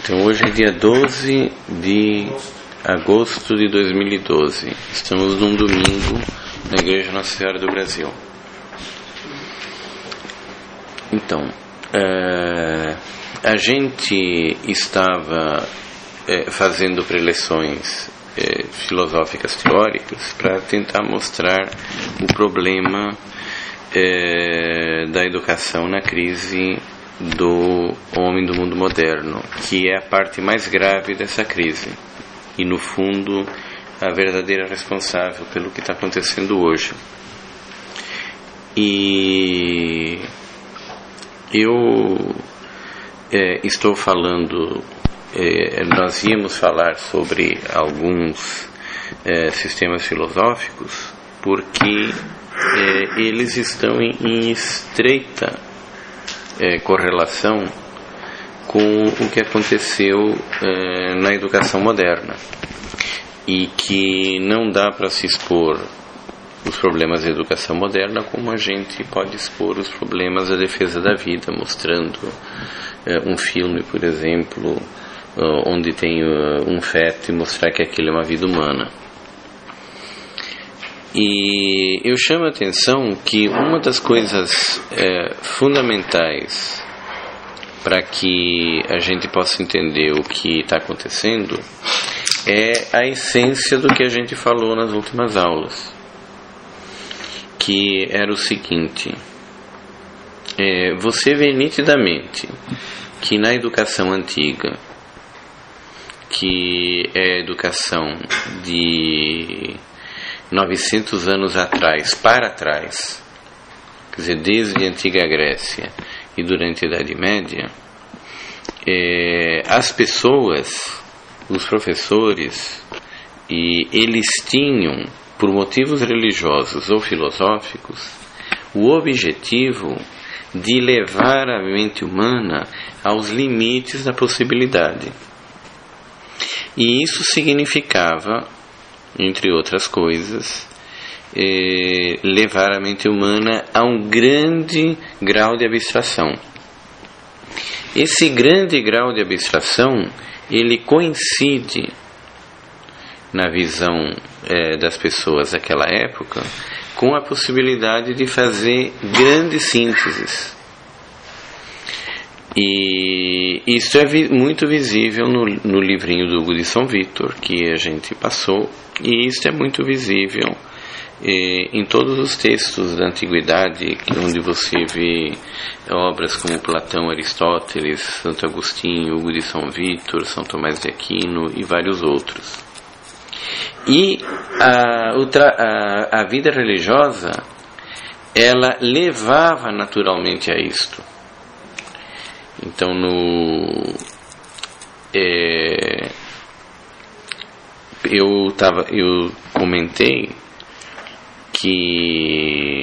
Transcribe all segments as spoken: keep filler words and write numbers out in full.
Então hoje é dia doze de agosto de dois mil e doze. Estamos num domingo na Igreja Nossa Senhora do Brasil. Então, é, a gente estava é, fazendo preleções é, filosóficas teóricas para tentar mostrar o problema é, da educação na crise do homem do mundo moderno, que é a parte mais grave dessa crise e, no fundo, a verdadeira responsável pelo que está acontecendo hoje. E eu é, estou falando, é, nós íamos falar sobre alguns é, sistemas filosóficos porque é, eles estão em, em estreita É, correlação com o que aconteceu é, na educação moderna, e que não dá para se expor os problemas da educação moderna como a gente pode expor os problemas da defesa da vida, mostrando é, um filme, por exemplo, onde tem uh, um feto, e mostrar que aquilo é uma vida humana. E eu chamo a atenção que uma das coisas é, fundamentais para que a gente possa entender o que está acontecendo é a essência do que a gente falou nas últimas aulas, que era o seguinte: é, você vê nitidamente que na educação antiga, que é a educação de novecentos anos atrás, para trás, quer dizer, desde a antiga Grécia e durante a Idade Média, é, as pessoas, os professores, e eles tinham, por motivos religiosos ou filosóficos, o objetivo de levar a mente humana aos limites da possibilidade. E isso significava, entre outras coisas, eh, levar a mente humana a um grande grau de abstração. Esse grande grau de abstração, ele coincide, na visão eh, das pessoas daquela época, com a possibilidade de fazer grandes sínteses. E isso é vi- muito visível no, no livrinho do Hugo de São Vitor, que a gente passou, e isso é muito visível eh, em todos os textos da Antiguidade, onde você vê obras como Platão, Aristóteles, Santo Agostinho, Hugo de São Vitor, São Tomás de Aquino e vários outros. E a, a, a vida religiosa, ela levava naturalmente a isto. Então, no, é, eu, tava, eu comentei que,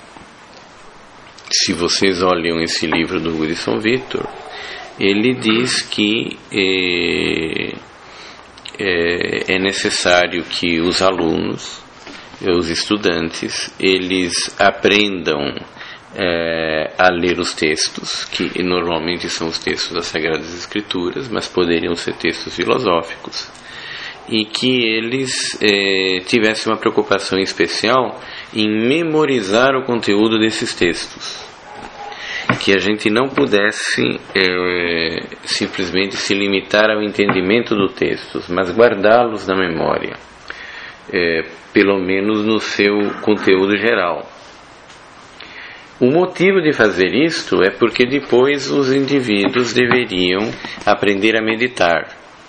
se vocês olham esse livro do Hugo de São Vitor, ele diz que é, é, é necessário que os alunos, os estudantes, eles aprendam É, a ler os textos, que normalmente são os textos das Sagradas Escrituras, mas poderiam ser textos filosóficos, e que eles é, tivessem uma preocupação especial em memorizar o conteúdo desses textos, que a gente não pudesse é, simplesmente se limitar ao entendimento dos textos, mas guardá-los na memória, é, pelo menos no seu conteúdo geral. O motivo de fazer isto é porque depois os indivíduos deveriam aprender a meditar.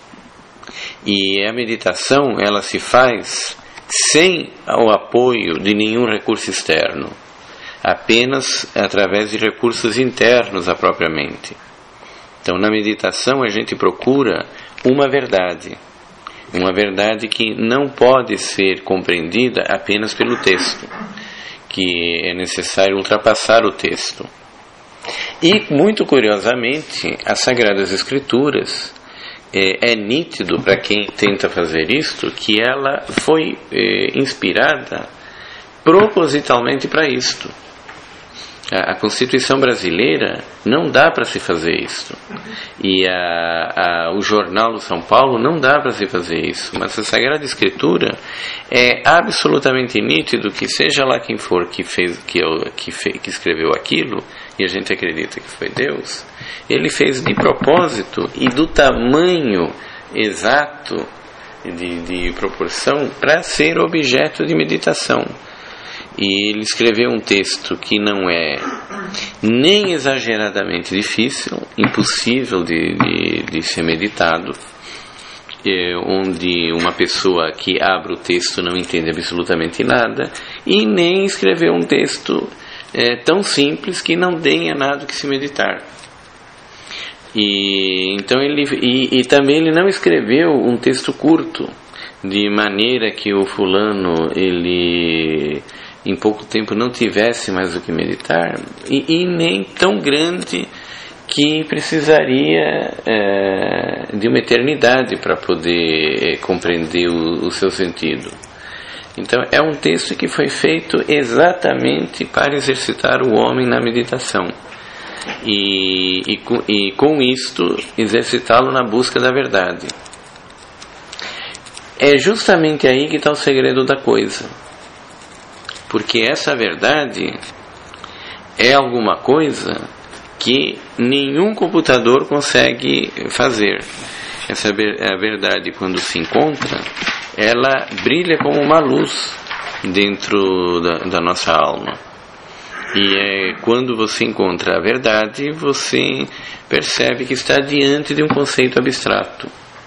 E a meditação, ela se faz sem o apoio de nenhum recurso externo, apenas através de recursos internos à própria mente. Então, na meditação, a gente procura uma verdade, uma verdade que não pode ser compreendida apenas pelo texto, que é necessário ultrapassar o texto. E, muito curiosamente, as Sagradas Escrituras, é, é nítido para quem tenta fazer isto, que ela foi é, inspirada propositalmente para isto. A, a Constituição brasileira não dá para se fazer isso. E a, a, o Jornal do São Paulo não dá para se fazer isso. Mas a Sagrada Escritura é absolutamente nítido que seja lá quem for que, fez, que, que, fez, que escreveu aquilo, e a gente acredita que foi Deus, ele fez de propósito e do tamanho exato de, de proporção para ser objeto de meditação. E ele escreveu um texto que não é nem exageradamente difícil, impossível de, de, de ser meditado, é, onde uma pessoa que abre o texto não entende absolutamente nada, e nem escreveu um texto é, tão simples que não tenha nada que se meditar. E, então ele, e, e também ele não escreveu um texto curto, de maneira que o fulano ele em pouco tempo não tivesse mais o que meditar, e, e nem tão grande que precisaria é, de uma eternidade para poder é, compreender o, o seu sentido. Então é um texto que foi feito exatamente para exercitar o homem na meditação e, e, e com isto exercitá-lo na busca da verdade. É justamente aí que está o segredo da coisa, porque essa verdade é alguma coisa que nenhum computador consegue fazer. Essa é a verdade, quando se encontra, ela brilha como uma luz dentro da, da nossa alma. E é quando você encontra a verdade, você percebe que está diante de um conceito abstrato.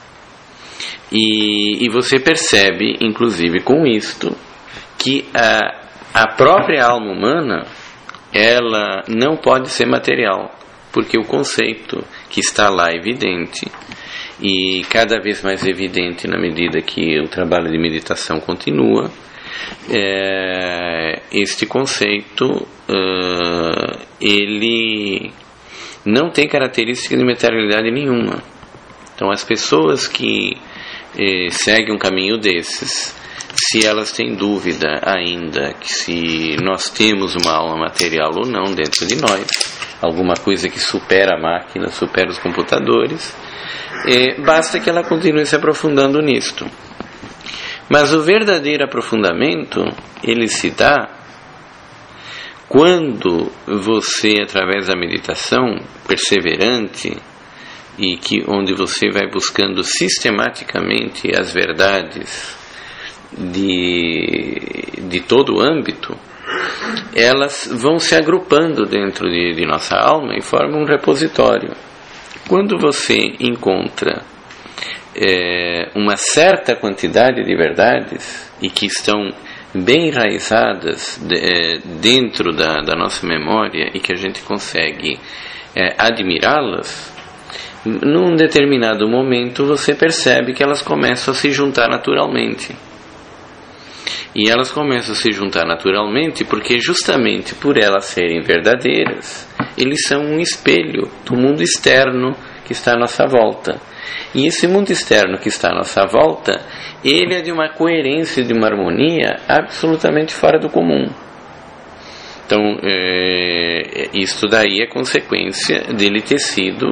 E, e você percebe, inclusive com isto, que a A própria alma humana, ela não pode ser material, porque o conceito que está lá é evidente, e cada vez mais evidente na medida que o trabalho de meditação continua, é, este conceito, uh, ele não tem característica de materialidade nenhuma. Então as pessoas que eh, seguem um caminho desses, se elas têm dúvida ainda que se nós temos uma alma material ou não dentro de nós, alguma coisa que supera a máquina, supera os computadores, é, basta que ela continue se aprofundando nisto. Mas o verdadeiro aprofundamento, ele se dá quando você, através da meditação perseverante, e que, onde você vai buscando sistematicamente as verdades De, de todo o âmbito, elas vão se agrupando dentro de, de nossa alma e formam um repositório. Quando você encontra é, uma certa quantidade de verdades e que estão bem enraizadas de, é, dentro da, da nossa memória e que a gente consegue é, admirá-las, num determinado momento você percebe que elas começam a se juntar naturalmente. E elas começam a se juntar naturalmente porque justamente por elas serem verdadeiras, eles são um espelho do mundo externo que está à nossa volta. E esse mundo externo que está à nossa volta, ele é de uma coerência, de uma harmonia absolutamente fora do comum. Então, é, isto daí é consequência dele ter sido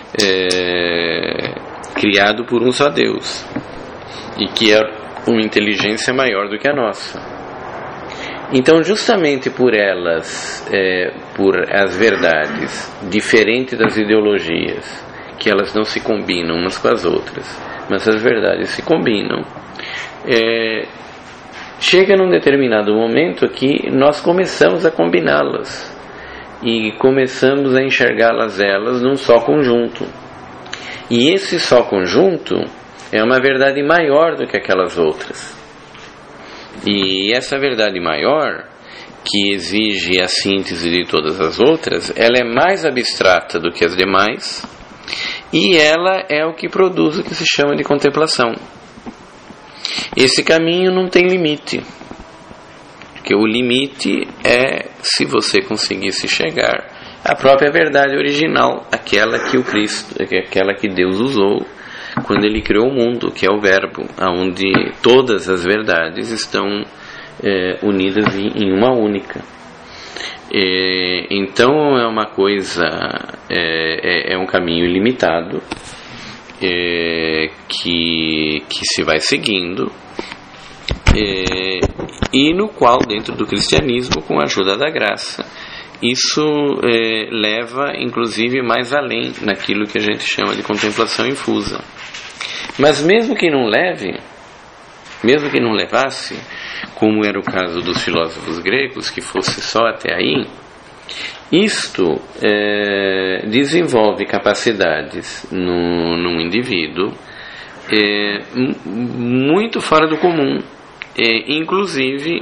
é, criado por um só Deus, e que é uma inteligência maior do que a nossa. Então, justamente por elas, é, por as verdades, diferente das ideologias, que elas não se combinam umas com as outras, mas as verdades se combinam, é, chega num determinado momento que nós começamos a combiná-las e começamos a enxergá-las elas num só conjunto. E esse só conjunto é uma verdade maior do que aquelas outras. E essa verdade maior, que exige a síntese de todas as outras, ela é mais abstrata do que as demais, e ela é o que produz o que se chama de contemplação. Esse caminho não tem limite, porque o limite é se você conseguisse chegar à própria verdade original, aquela que o Cristo, aquela que Deus usou quando ele criou o mundo, que é o Verbo, onde todas as verdades estão é, unidas em, em uma única. É, então é uma coisa, é, é, é um caminho ilimitado é, que, que se vai seguindo é, e no qual, dentro do cristianismo, com a ajuda da graça, isso é, leva inclusive mais além naquilo que a gente chama de contemplação infusa. Mas mesmo que não leve, mesmo que não levasse, como era o caso dos filósofos gregos, que fosse só até aí, isto é, desenvolve capacidades no, num indivíduo é, muito fora do comum, é, inclusive,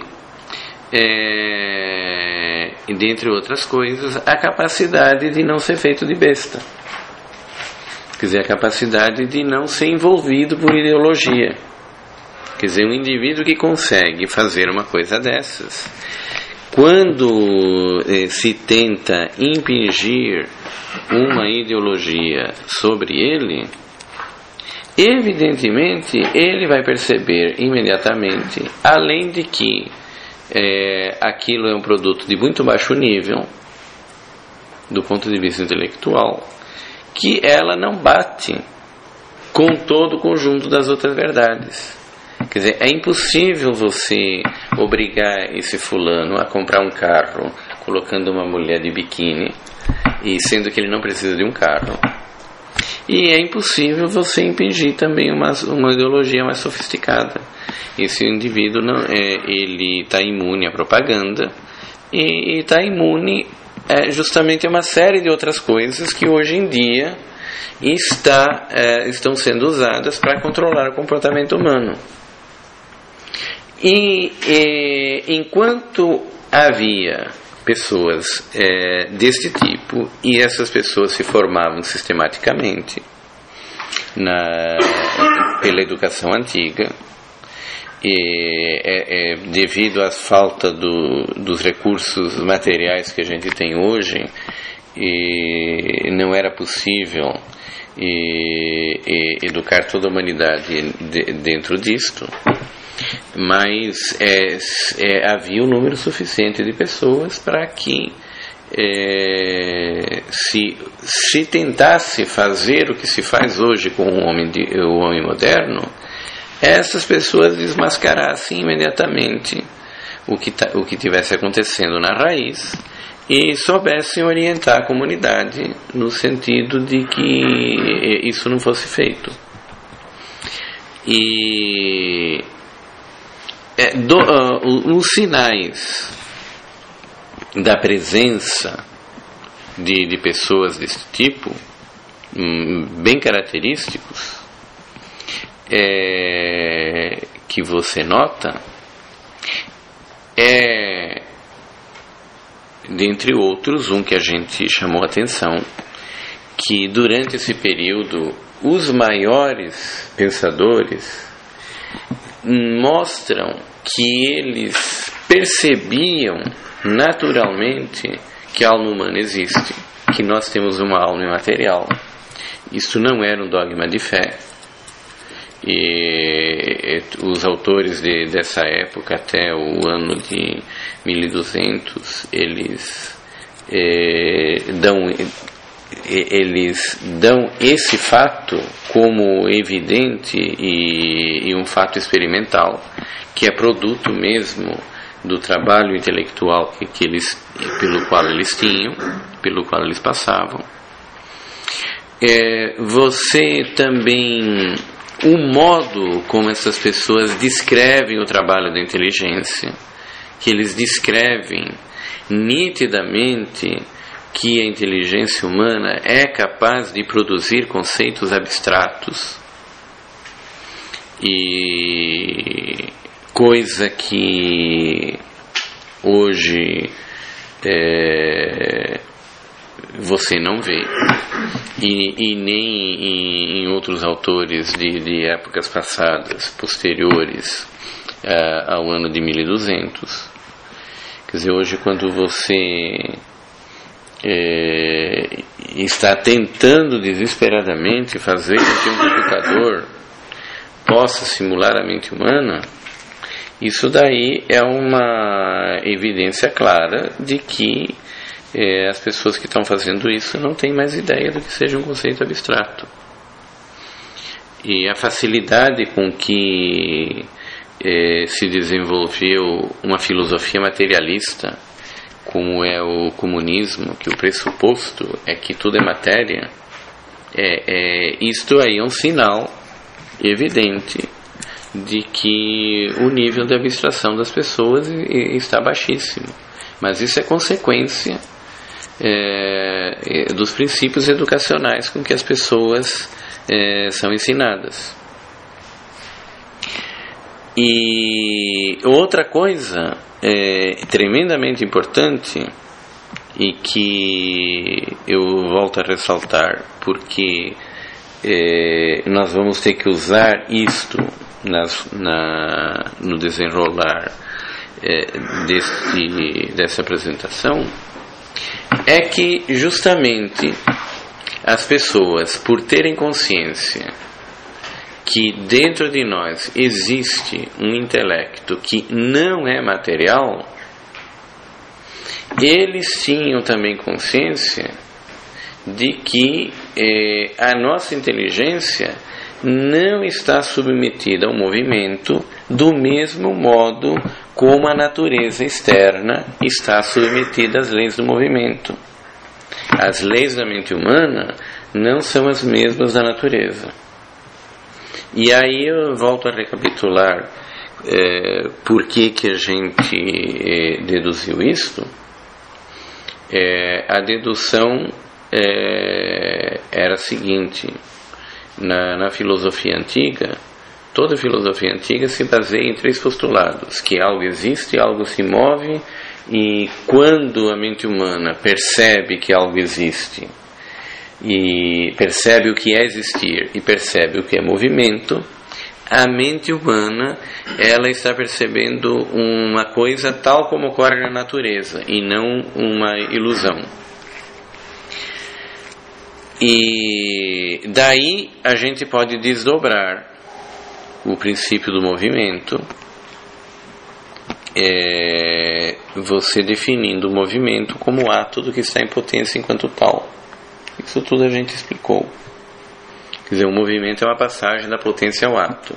é, dentre outras coisas, a capacidade de não ser feito de besta. Quer dizer, a capacidade de não ser envolvido por ideologia. Quer dizer, um indivíduo que consegue fazer uma coisa dessas, quando eh, se tenta impingir uma ideologia sobre ele, evidentemente ele vai perceber imediatamente, além de que eh, aquilo é um produto de muito baixo nível, do ponto de vista intelectual, que ela não bate com todo o conjunto das outras verdades. Quer dizer, é impossível você obrigar esse fulano a comprar um carro colocando uma mulher de biquíni, e sendo que ele não precisa de um carro. E é impossível você impingir também uma, uma ideologia mais sofisticada. Esse indivíduo não é, ele está imune à propaganda e está imune é, justamente a uma série de outras coisas que hoje em dia está, é, estão sendo usadas para controlar o comportamento humano. E, e enquanto havia pessoas é, deste tipo, e essas pessoas se formavam sistematicamente na, pela educação antiga, e, é, é, devido à falta do, dos recursos materiais que a gente tem hoje, e não era possível e, e educar toda a humanidade de, dentro disto. Mas é, é, havia um número suficiente de pessoas para que é, se, se tentasse fazer o que se faz hoje com o homem, de, o homem moderno, essas pessoas desmascarassem imediatamente o que, o que tivesse acontecendo na raiz e soubessem orientar a comunidade no sentido de que isso não fosse feito. E É, do, uh, os sinais da presença de, de pessoas desse tipo, um, bem característicos, é, que você nota, é, dentre outros, um que a gente chamou a atenção, que durante esse período os maiores pensadores mostram que eles percebiam naturalmente que a alma humana existe, que nós temos uma alma imaterial. Isso não era um dogma de fé. E os autores de, dessa época, até o ano de mil e duzentos, eles eh, dão... eles dão esse fato como evidente e, e um fato experimental, que é produto mesmo do trabalho intelectual que, que eles, pelo qual eles tinham, pelo qual eles passavam. É, você também, o modo como essas pessoas descrevem o trabalho da inteligência, que eles descrevem nitidamente que a inteligência humana é capaz de produzir conceitos abstratos, e coisa que hoje é, você não vê, e, e nem em, em outros autores de, de épocas passadas, posteriores uh, ao ano de mil e duzentos. Quer dizer, hoje quando você É, está tentando desesperadamente fazer com que um computador possa simular a mente humana, Isso daí é uma evidência clara de que é, as pessoas que estão fazendo isso não têm mais ideia do que seja um conceito abstrato. E a facilidade com que é, se desenvolveu uma filosofia materialista, como é o comunismo, que o pressuposto é que tudo é matéria, é, é, isto aí é um sinal evidente de que o nível de abstração das pessoas está baixíssimo. Mas isso é consequência é, dos princípios educacionais com que as pessoas é, são ensinadas. E outra coisa é, tremendamente importante e que eu volto a ressaltar, porque é, nós vamos ter que usar isto Nas, na, no desenrolar é, deste, dessa apresentação, é que justamente as pessoas, por terem consciência que dentro de nós existe um intelecto que não é material, eles tinham também consciência de que é, a nossa inteligência não está submetida ao movimento do mesmo modo como a natureza externa está submetida às leis do movimento. As leis da mente humana não são as mesmas da natureza. E aí eu volto a recapitular é, por que que a gente é, deduziu isto. É, a dedução é, era a seguinte: Na, na filosofia antiga, toda filosofia antiga se baseia em três postulados: que algo existe, algo se move, e quando a mente humana percebe que algo existe, e percebe o que é existir, e percebe o que é movimento, a mente humana ela está percebendo uma coisa tal como ocorre na natureza, e não uma ilusão. E daí a gente pode desdobrar o princípio do movimento, é, você definindo o movimento como o ato do que está em potência enquanto tal. Isso tudo a gente explicou. Quer dizer, o movimento é uma passagem da potência ao ato.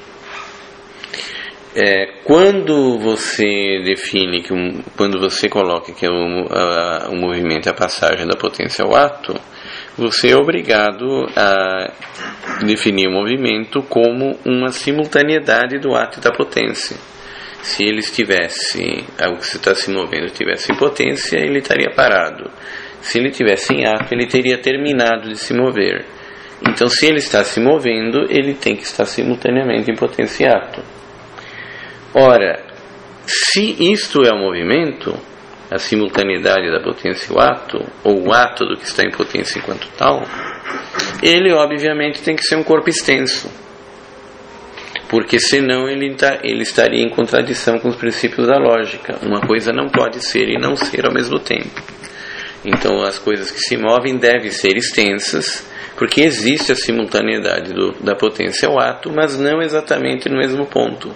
É, quando você define que um, quando você coloca que o, a, o movimento é a passagem da potência ao ato, você é obrigado a definir o movimento como uma simultaneidade do ato e da potência. Se ele estivesse, algo que está se movendo estivesse em potência, ele estaria parado. Se ele estivesse em ato, ele teria terminado de se mover. Então, se ele está se movendo, ele tem que estar simultaneamente em potência e ato. Ora, se isto é o movimento, a simultaneidade da potência e o ato, ou o ato do que está em potência enquanto tal, ele obviamente tem que ser um corpo extenso, porque senão ele, tá, ele estaria em contradição com os princípios da lógica. Uma coisa não pode ser e não ser ao mesmo tempo. Então as coisas que se movem devem ser extensas, porque existe a simultaneidade do, da potência ao ato, mas não exatamente no mesmo ponto.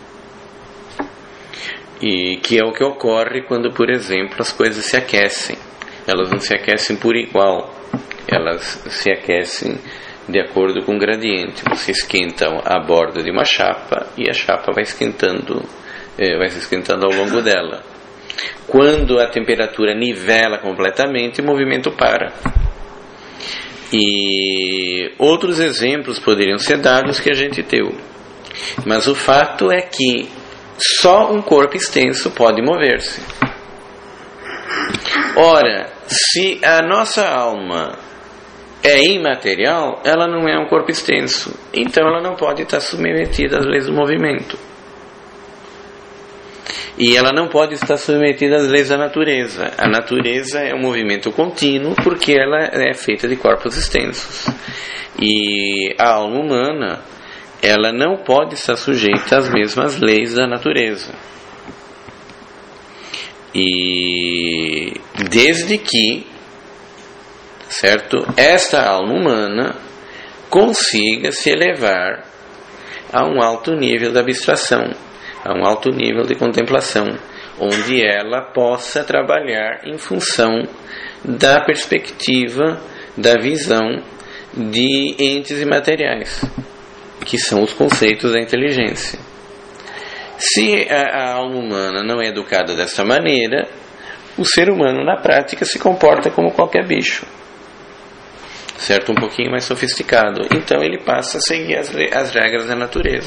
E que é o que ocorre quando, por exemplo, as coisas se aquecem. Elas não se aquecem por igual, elas se aquecem de acordo com o gradiente. Você esquenta a borda de uma chapa e a chapa vai esquentando, é, vai se esquentando ao longo dela. Quando a temperatura nivela completamente, o movimento para. E outros exemplos poderiam ser dados que a gente deu. Mas o fato é que só um corpo extenso pode mover-se. Ora, se a nossa alma é imaterial, ela não é um corpo extenso. Então ela não pode estar submetida às leis do movimento. E ela não pode estar submetida às leis da natureza. A natureza é um movimento contínuo porque ela é feita de corpos extensos. E a alma humana, ela não pode estar sujeita às mesmas leis da natureza. E desde que, certo, esta alma humana consiga se elevar a um alto nível de abstração. a um alto nível de contemplação, onde ela possa trabalhar em função da perspectiva, da visão de entes imateriais, que são os conceitos da inteligência. Se a, a alma humana não é educada dessa maneira, o ser humano na prática se comporta como qualquer bicho, certo? Um pouquinho mais sofisticado. Então ele passa a seguir as, as regras da natureza.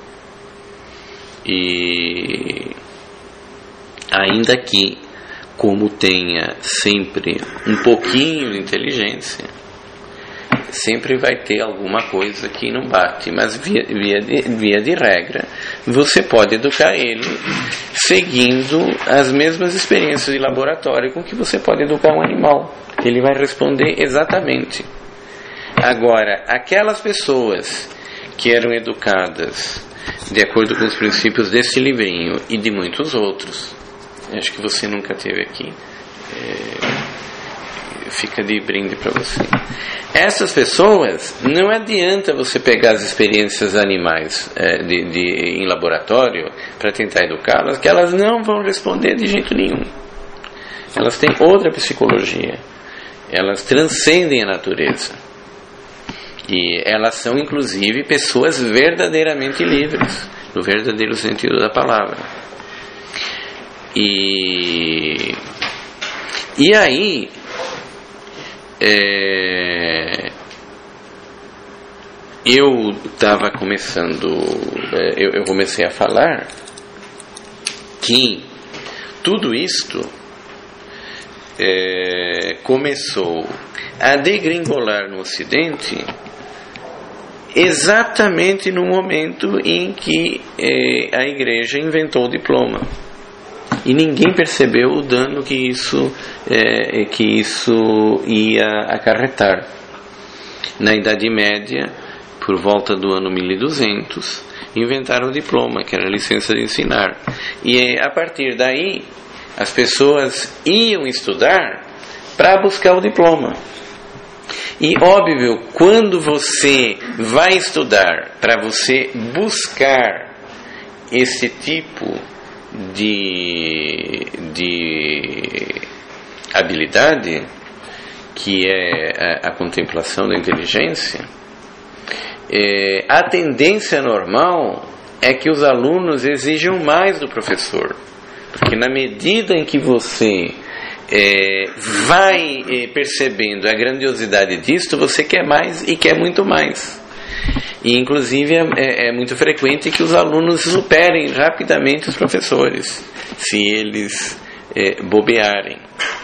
E ainda que, como tenha sempre um pouquinho de inteligência, sempre vai ter alguma coisa que não bate, mas via, via, de, via de regra você pode educar ele seguindo as mesmas experiências de laboratório com que você pode educar um animal. Ele vai responder exatamente. Agora, aquelas pessoas que eram educadas de acordo com os princípios desse livrinho e de muitos outros, acho que você nunca teve aqui, é, fica de brinde para você. Essas pessoas, não adianta você pegar as experiências animais é, de, de, em laboratório para tentar educá-las, que elas não vão responder de jeito nenhum. Elas têm outra psicologia, elas transcendem a natureza. E elas são, inclusive, pessoas verdadeiramente livres, no verdadeiro sentido da palavra. E, e aí, é, eu estava começando, é, eu, eu comecei a falar que tudo isto é, começou a degringolar no Ocidente exatamente no momento em que eh, a igreja inventou o diploma. E ninguém percebeu o dano que isso, eh, que isso ia acarretar. Na Idade Média, por volta do ano mil e duzentos, inventaram o diploma, que era a licença de ensinar. E a partir daí, as pessoas iam estudar para buscar o diploma. E óbvio, quando você vai estudar para você buscar esse tipo de, de habilidade, que é a, a contemplação da inteligência, é, a tendência normal é que os alunos exijam mais do professor, porque na medida em que você É, vai é, percebendo a grandiosidade disto, você quer mais e quer muito mais. E inclusive é, é muito frequente que os alunos superem rapidamente os professores, se eles é, bobearem.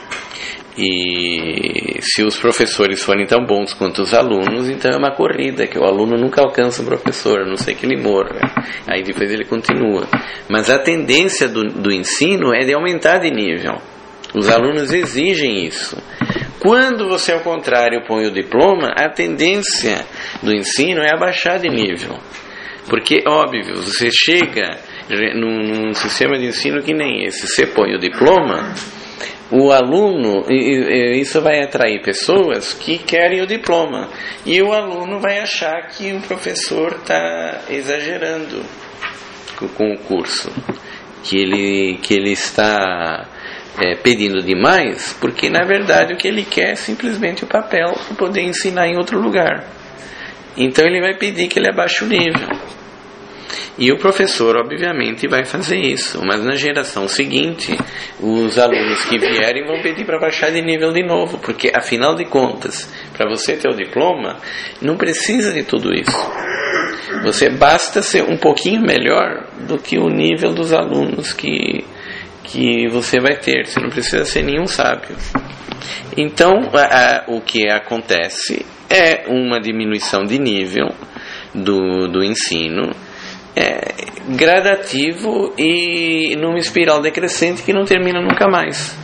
E se os professores forem tão bons quanto os alunos, então é uma corrida, que o aluno nunca alcança o professor, a não ser que ele morra. Aí depois ele continua. Mas a tendência do, do ensino é de aumentar de nível. Os alunos exigem isso. Quando você, ao contrário, põe o diploma, a tendência do ensino é abaixar de nível. Porque, óbvio, você chega num, num sistema de ensino que nem esse, você põe o diploma, o aluno, isso vai atrair pessoas que querem o diploma. E o aluno vai achar que o professor está exagerando com o curso, que ele, que ele está... É, pedindo demais, porque na verdade o que ele quer é simplesmente o papel para poder ensinar em outro lugar. Então ele vai pedir que ele abaixe o nível. E o professor obviamente vai fazer isso, mas na geração seguinte os alunos que vierem vão pedir para baixar de nível de novo, porque afinal de contas, para você ter o diploma, não precisa de tudo isso. Você basta ser um pouquinho melhor do que o nível dos alunos que que você vai ter, você não precisa ser nenhum sábio. Então, a, a, o que acontece é uma diminuição de nível do, do ensino, é, gradativo e numa espiral decrescente que não termina nunca mais.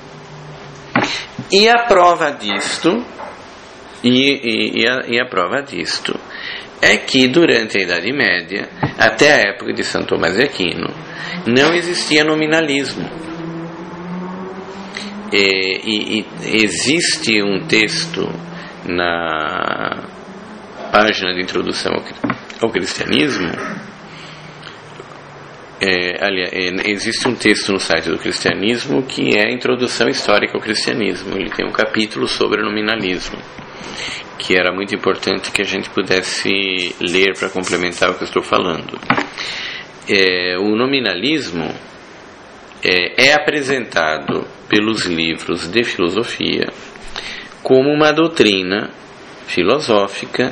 E a prova disto, e, e, e, a, e a prova disto, é que durante a Idade Média, até a época de São Tomás de Aquino, não existia nominalismo. E, e, e existe um texto na página de introdução ao, ao cristianismo É, aliás, é, existe um texto no site do Cristianismo que é a introdução histórica ao cristianismo. Ele tem um capítulo sobre o nominalismo, que era muito importante que a gente pudesse ler para complementar o que eu estou falando. É, o nominalismo é, é apresentado pelos livros de filosofia como uma doutrina filosófica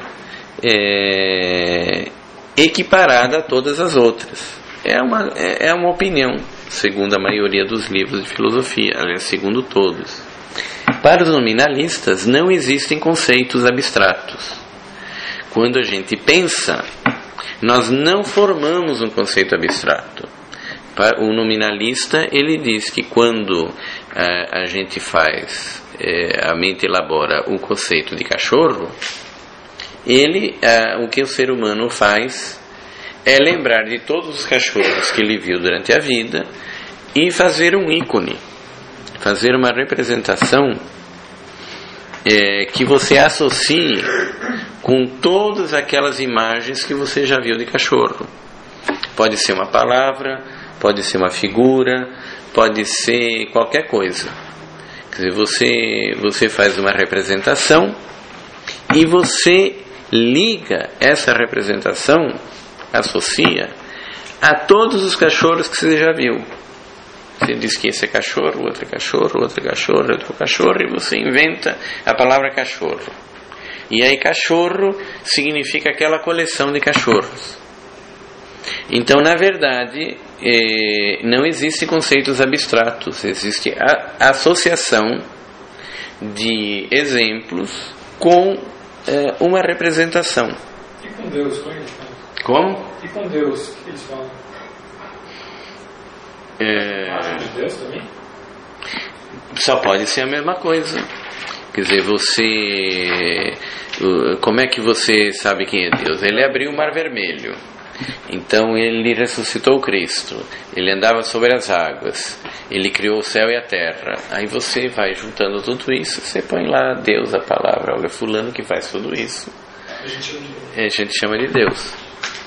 é, equiparada a todas as outras. É uma, é uma opinião, segundo a maioria dos livros de filosofia, aliás, segundo todos. Para os nominalistas, não existem conceitos abstratos. Quando a gente pensa, nós não formamos um conceito abstrato. O nominalista, ele diz que quando a, a gente faz, é, a mente elabora o conceito de cachorro, ele, a, o que o ser humano faz é lembrar de todos os cachorros que ele viu durante a vida e fazer um ícone, fazer uma representação é, que você associe com todas aquelas imagens que você já viu de cachorro. Pode ser uma palavra, pode ser uma figura, pode ser qualquer coisa. Quer dizer, você, você faz uma representação e você liga essa representação, associa a todos os cachorros que você já viu. Você diz que esse é cachorro, outro é cachorro, outro é cachorro, outro é cachorro, e você inventa a palavra cachorro. E aí cachorro significa aquela coleção de cachorros. Então, na verdade, eh, não existem conceitos abstratos, existe a associação de exemplos com eh, uma representação. E com Deus, como é que eles falam? Como? E com Deus, o que eles falam? É... de Deus também? Só pode ser a mesma coisa. Quer dizer, você... Como é que você sabe quem é Deus? Ele abriu o Mar Vermelho. Então ele ressuscitou Cristo. Ele andava sobre as águas. Ele criou o céu e a terra. Aí você vai juntando tudo isso, você põe lá Deus, a palavra. Olha, fulano que faz tudo isso. A gente chama de Deus. A gente chama de Deus.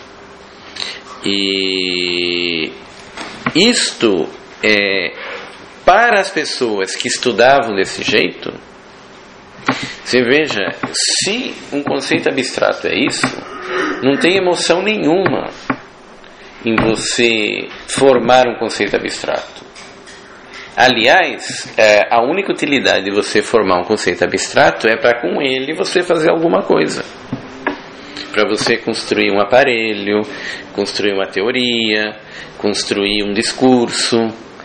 E isto é para as pessoas que estudavam desse jeito. Você veja, se um conceito abstrato é isso, não tem emoção nenhuma em você formar um conceito abstrato. Aliás, é, a única utilidade de você formar um conceito abstrato é para com ele você fazer alguma coisa. Para você construir um aparelho, construir uma teoria, construir um discurso.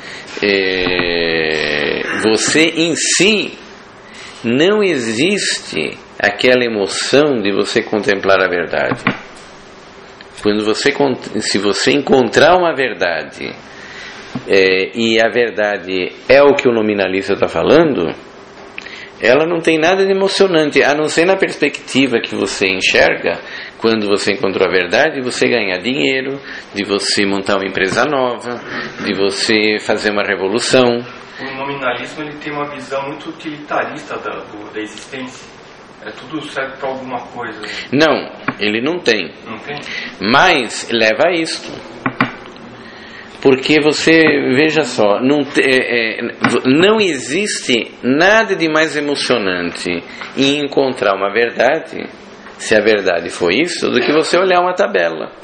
É, você em si não existe aquela emoção de você contemplar a verdade. Quando você, se você encontrar uma verdade é, e a verdade é o que o nominalista está falando, ela não tem nada de emocionante, a não ser na perspectiva que você enxerga. Quando você encontrou a verdade, você ganhar dinheiro, de você montar uma empresa nova, de você fazer uma revolução. O nominalismo ele tem uma visão muito utilitarista da, do, da existência. É tudo serve para alguma coisa. Não, ele não tem. Não tem? Mas leva a isto. Porque você, veja só, não, é, é, não existe nada de mais emocionante em encontrar uma verdade, se a verdade for isso, do que você olhar uma tabela.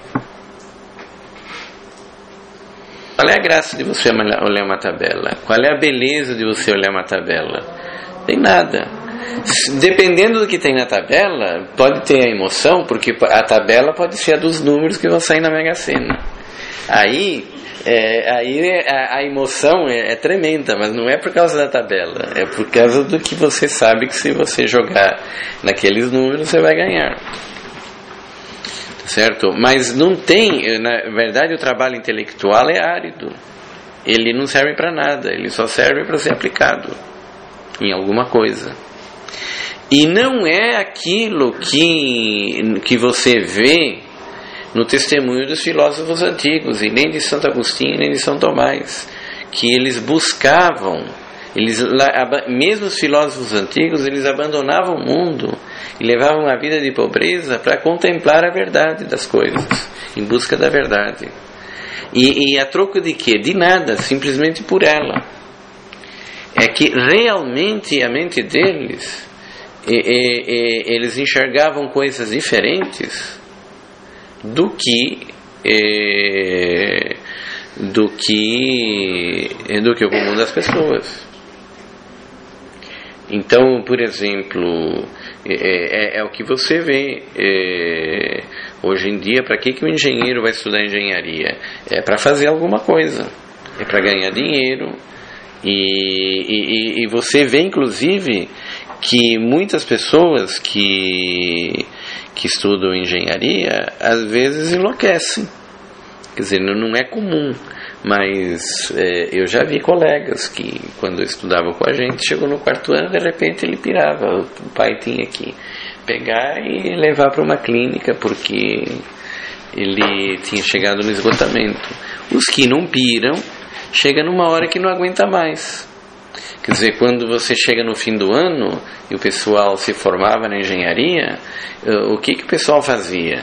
Qual é a graça de você olhar uma tabela? Qual é a beleza de você olhar uma tabela? Tem nada. Dependendo do que tem na tabela, pode ter a emoção, porque a tabela pode ser a dos números que vão sair na Mega Sena. Aí, é, aí a, a emoção é, é tremenda, mas não é por causa da tabela, é por causa do que você sabe que se você jogar naqueles números você vai ganhar. Certo? Mas não tem, na verdade o trabalho intelectual é árido. Ele não serve para nada, ele só serve para ser aplicado em alguma coisa. E não é aquilo que, que você vê no testemunho dos filósofos antigos, e nem de Santo Agostinho, nem de São Tomás, que eles buscavam, eles, mesmo os filósofos antigos, eles abandonavam o mundo e levavam uma vida de pobreza para contemplar a verdade das coisas, em busca da verdade. E, e a troco de quê? De nada, simplesmente por ela. É que realmente a mente deles, e, e, e, eles enxergavam coisas diferentes do que e, do que do que o comum das pessoas. Então, por exemplo, é, é, é o que você vê é, hoje em dia. Para que, que o engenheiro vai estudar engenharia? É para fazer alguma coisa, é para ganhar dinheiro. E, e, e você vê, inclusive, que muitas pessoas que, que estudam engenharia às vezes enlouquecem. Quer dizer, não é comum, mas é, eu já vi colegas que, quando estudavam com a gente, chegou no quarto ano, de repente ele pirava. O pai tinha que pegar e levar para uma clínica porque ele tinha chegado no esgotamento. Os que não piram, chega numa hora que não aguenta mais. Quer dizer, quando você chega no fim do ano e o pessoal se formava na engenharia, o que, que o pessoal fazia?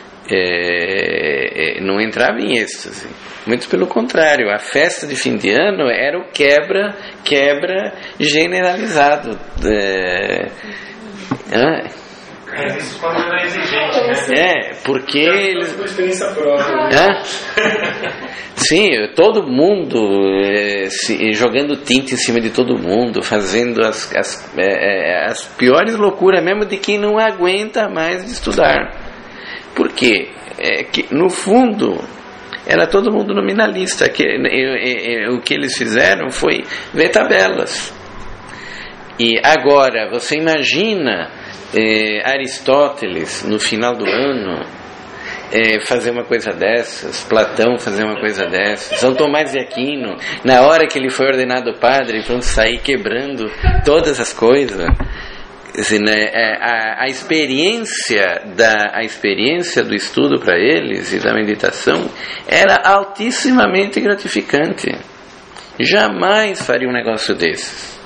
É, não entrava em êxtase. Muito pelo contrário, a festa de fim de ano era o quebra, quebra generalizado. É, ah, É, isso quando era exigente, né? É, porque eles... Uma experiência própria. Hã? Sim, todo mundo é, se, jogando tinta em cima de todo mundo, fazendo as, as, é, as piores loucuras mesmo de quem não aguenta mais de estudar. Por quê? É que, no fundo, era todo mundo nominalista. Que, é, é, o que eles fizeram foi ver tabelas. E agora, você imagina é, Aristóteles, no final do ano, é, fazer uma coisa dessas, Platão fazer uma coisa dessas, São Tomás de Aquino, na hora que ele foi ordenado padre, vão sair quebrando todas as coisas. Assim, né, a, a experiência da, a experiência do estudo para eles e da meditação era altissimamente gratificante. Jamais faria um negócio desses.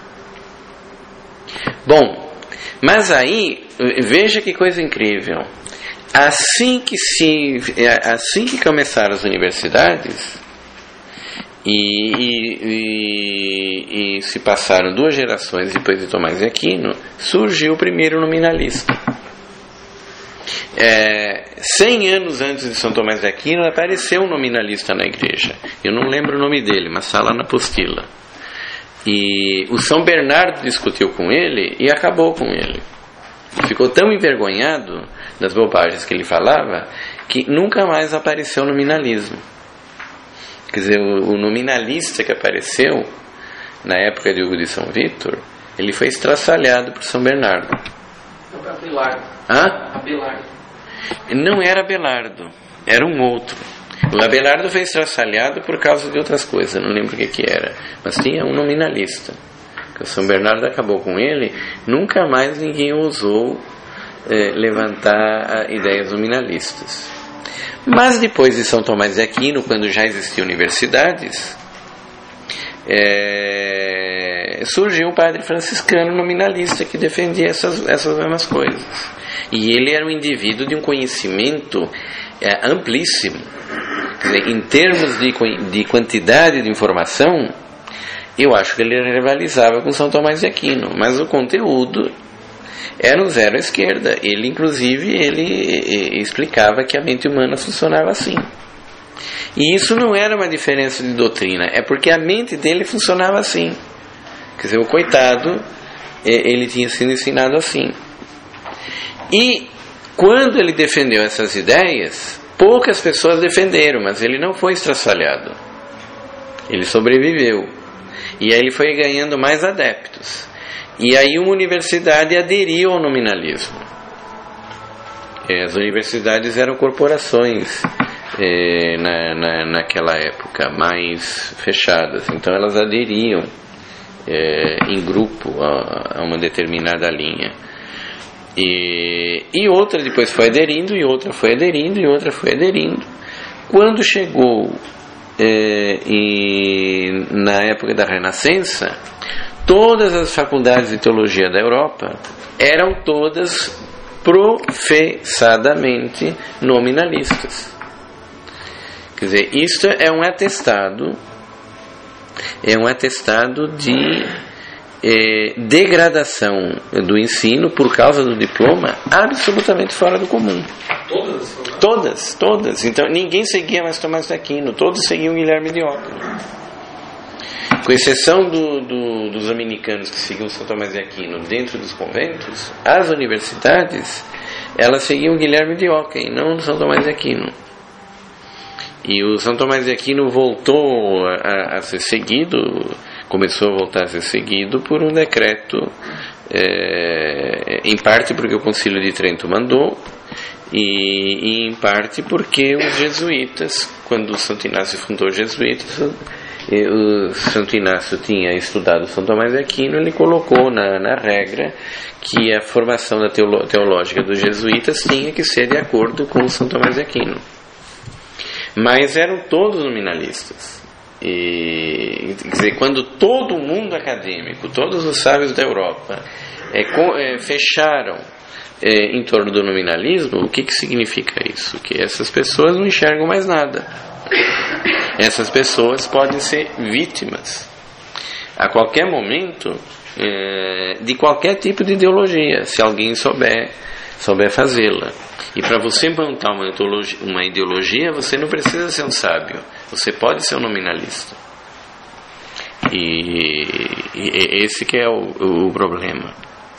Bom, mas aí, veja que coisa incrível. Assim que, se, assim que começaram as universidades, e, e, e se passaram duas gerações depois de Tomás de Aquino, surgiu o primeiro nominalista. É, cem anos antes de São Tomás de Aquino, apareceu um nominalista na igreja. Eu não lembro o nome dele, mas está lá na apostila. E o São Bernardo discutiu com ele e acabou com ele. Ficou tão envergonhado das bobagens que ele falava que nunca mais apareceu o nominalismo. Quer dizer, o, o nominalista que apareceu na época de Hugo de São Vítor, ele foi estraçalhado por São Bernardo. Abelardo. Hã? Abelardo. Não era Abelardo, era um outro. O Abelardo foi estraçalhado por causa de outras coisas, não lembro o que, que era, mas tinha um nominalista. O São Bernardo acabou com ele, nunca mais ninguém ousou eh, levantar ideias nominalistas. Mas depois de São Tomás de Aquino, quando já existiam universidades, é, surgiu um padre franciscano nominalista que defendia essas, essas mesmas coisas. E ele era um indivíduo de um conhecimento é, amplíssimo. Quer dizer, em termos de, de quantidade de informação, eu acho que ele rivalizava com São Tomás de Aquino, mas o conteúdo era um zero à esquerda. Ele, inclusive, ele explicava que a mente humana funcionava assim. E isso não era uma diferença de doutrina, é porque a mente dele funcionava assim. Quer dizer, o coitado, ele tinha sido ensinado assim. E quando ele defendeu essas ideias, poucas pessoas defenderam, mas ele não foi estraçalhado. Ele sobreviveu. E aí ele foi ganhando mais adeptos. E aí uma universidade aderiu ao nominalismo. As universidades eram corporações eh, na, na, naquela época, mais fechadas. Então elas aderiam eh, em grupo a, a uma determinada linha. E, e outra depois foi aderindo, e outra foi aderindo, e outra foi aderindo. Quando chegou eh, em, na época da Renascença, todas as faculdades de teologia da Europa eram todas professadamente nominalistas. Quer dizer, isto é um atestado, é um atestado de é, degradação do ensino por causa do diploma absolutamente fora do comum. Todas? Todas, todas. Então ninguém seguia mais Tomás de Aquino, todos seguiam Guilherme de Ockham. Com exceção do, do, dos dominicanos que seguiam São Tomás de Aquino dentro dos conventos, as universidades, elas seguiam Guilherme de Ockham, não São Tomás de Aquino. E o São Tomás de Aquino voltou a, a ser seguido, começou a voltar a ser seguido por um decreto, é, em parte porque o Concílio de Trento mandou, e, e em parte porque os jesuítas, quando Santo Inácio fundou os jesuítas, o Santo Inácio tinha estudado São Tomás de Aquino, ele colocou na, na regra que a formação da teolo, teológica dos jesuítas tinha que ser de acordo com São Tomás de Aquino. Mas eram todos nominalistas. E, quer dizer, quando todo o mundo acadêmico, todos os sábios da Europa é, com, é, fecharam é, em torno do nominalismo, o que, que significa isso? Que essas pessoas não enxergam mais nada. Essas pessoas podem ser vítimas a qualquer momento é, de qualquer tipo de ideologia, se alguém souber, souber fazê-la. E para você montar uma ideologia, uma ideologia, você não precisa ser um sábio, você pode ser um nominalista. E, e esse que é o, o problema.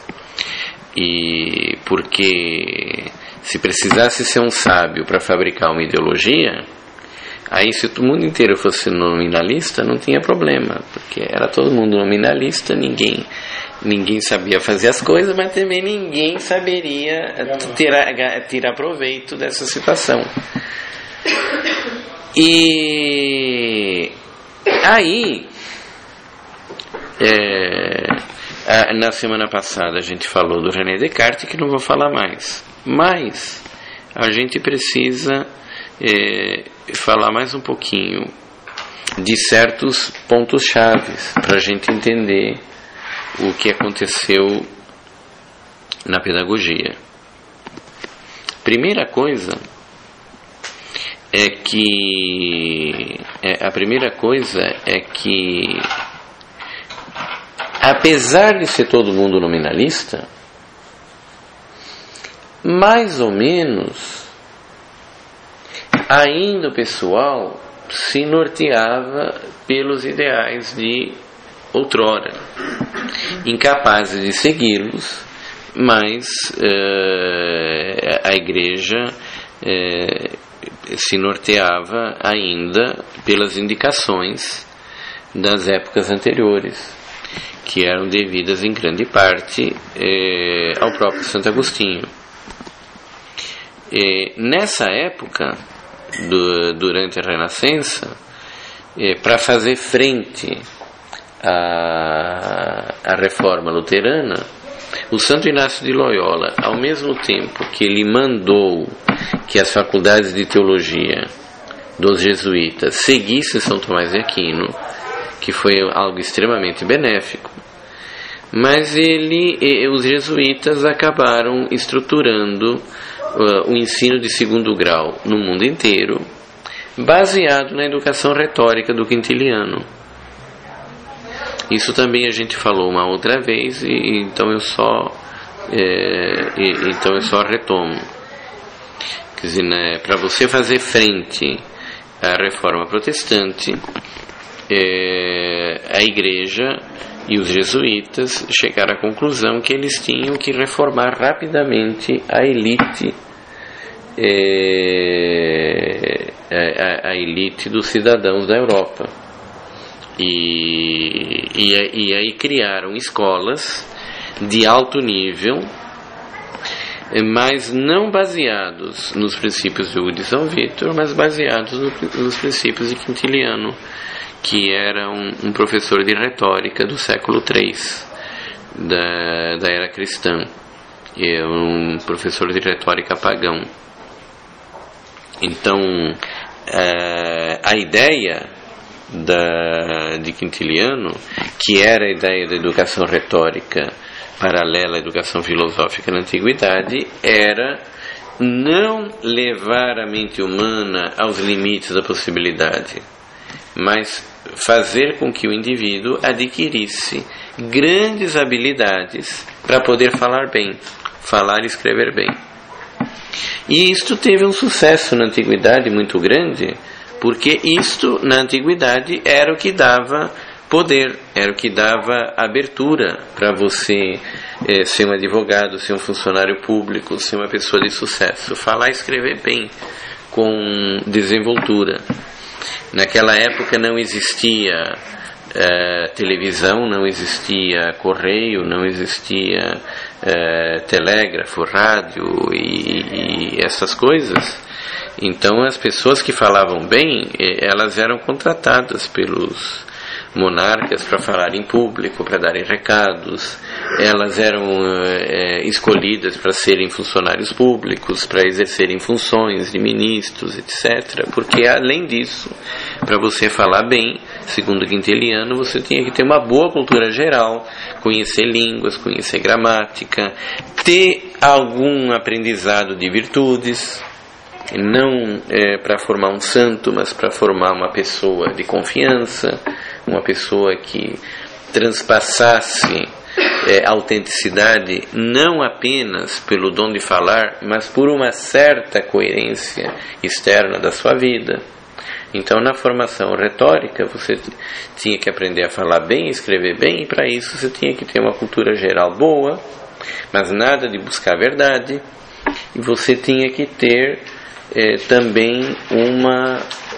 E porque se precisasse ser um sábio para fabricar uma ideologia, aí se o mundo inteiro fosse nominalista, não tinha problema, porque era todo mundo nominalista, ninguém, ninguém sabia fazer as coisas, mas também ninguém saberia tirar, tirar proveito dessa situação. E aí, é, na semana passada a gente falou do René Descartes, que não vou falar mais, mas a gente precisa É, falar mais um pouquinho de certos pontos chaves para a gente entender o que aconteceu na pedagogia. Primeira coisa é que é, a primeira coisa é que apesar de ser todo mundo nominalista, mais ou menos ainda o pessoal se norteava pelos ideais de outrora, incapazes de segui-los, mas uh, a igreja uh, se norteava ainda pelas indicações das épocas anteriores, que eram devidas em grande parte uh, ao próprio Santo Agostinho. E nessa época, Do, durante a Renascença, eh, para fazer frente à, à reforma luterana, o Santo Inácio de Loyola, ao mesmo tempo que ele mandou que as faculdades de teologia dos jesuítas seguissem São Tomás de Aquino, que foi algo extremamente benéfico, mas ele, eh, os jesuítas acabaram estruturando Uh, o ensino de segundo grau no mundo inteiro, baseado na educação retórica do Quintiliano. Isso também a gente falou uma outra vez, e, e então eu só é, e, então eu só retomo. Quer dizer, né, para você fazer frente à reforma protestante, é, a igreja e os jesuítas chegaram à conclusão que eles tinham que reformar rapidamente a elite, é, a, a elite dos cidadãos da Europa. E, e, e aí criaram escolas de alto nível, mas não baseados nos princípios de São Vítor, mas baseados no, nos princípios de Quintiliano, que era um, um professor de retórica do século três da, da era cristã, e é um professor de retórica pagão. Então, é, a ideia da, de Quintiliano, que era a ideia da educação retórica paralela à educação filosófica na antiguidade, era não levar a mente humana aos limites da possibilidade, mas fazer com que o indivíduo adquirisse grandes habilidades para poder falar bem, falar e escrever bem. E isto teve um sucesso na antiguidade muito grande, porque isto na antiguidade era o que dava poder, era o que dava abertura para você eh, ser um advogado, ser um funcionário público, ser uma pessoa de sucesso, falar e escrever bem, com desenvoltura. Naquela época não existia eh, televisão, não existia correio, não existia eh, telégrafo, rádio e, e essas coisas. Então as pessoas que falavam bem, elas eram contratadas pelos monarcas para falar em público, para darem recados. Elas eram é, escolhidas para serem funcionários públicos, para exercerem funções de ministros, etcétera. Porque além disso, para você falar bem, segundo Quintiliano, você tinha que ter uma boa cultura geral, conhecer línguas, conhecer gramática, ter algum aprendizado de virtudes, não é, para formar um santo, mas para formar uma pessoa de confiança, uma pessoa que transpassasse é, autenticidade não apenas pelo dom de falar, mas por uma certa coerência externa da sua vida. Então, na formação retórica, você tinha que aprender a falar bem, escrever bem, e para isso você tinha que ter uma cultura geral boa, mas nada de buscar a verdade, e você tinha que ter é, também uma,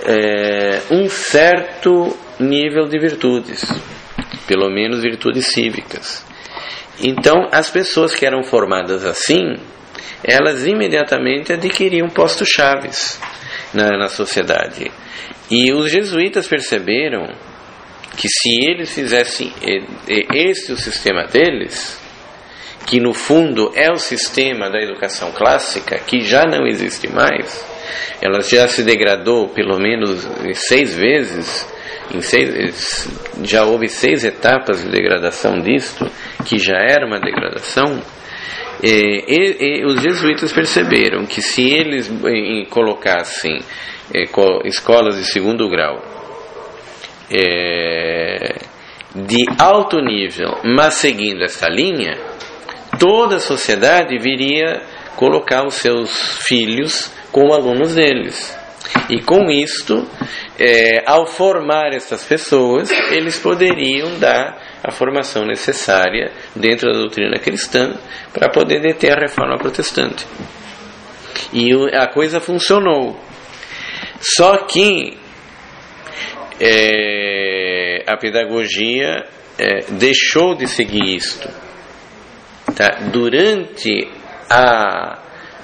é, um certo nível de virtudes, pelo menos virtudes cívicas. Então, as pessoas que eram formadas assim, elas imediatamente adquiriam postos chaves na, na sociedade. E os jesuítas perceberam que se eles fizessem esse o sistema deles, que no fundo é o sistema da educação clássica, que já não existe mais, ela já se degradou pelo menos seis vezes, em seis, já houve seis etapas de degradação disto, que já era uma degradação. E, e, e os jesuítas perceberam que se eles em, colocassem é, escolas de segundo grau é, de alto nível, mas seguindo esta linha, toda a sociedade viria colocar os seus filhos como alunos deles. E com isto, é, ao formar essas pessoas, eles poderiam dar a formação necessária dentro da doutrina cristã para poder deter a reforma protestante. E a coisa funcionou. Só que é, a pedagogia é, deixou de seguir isto. Tá? Durante a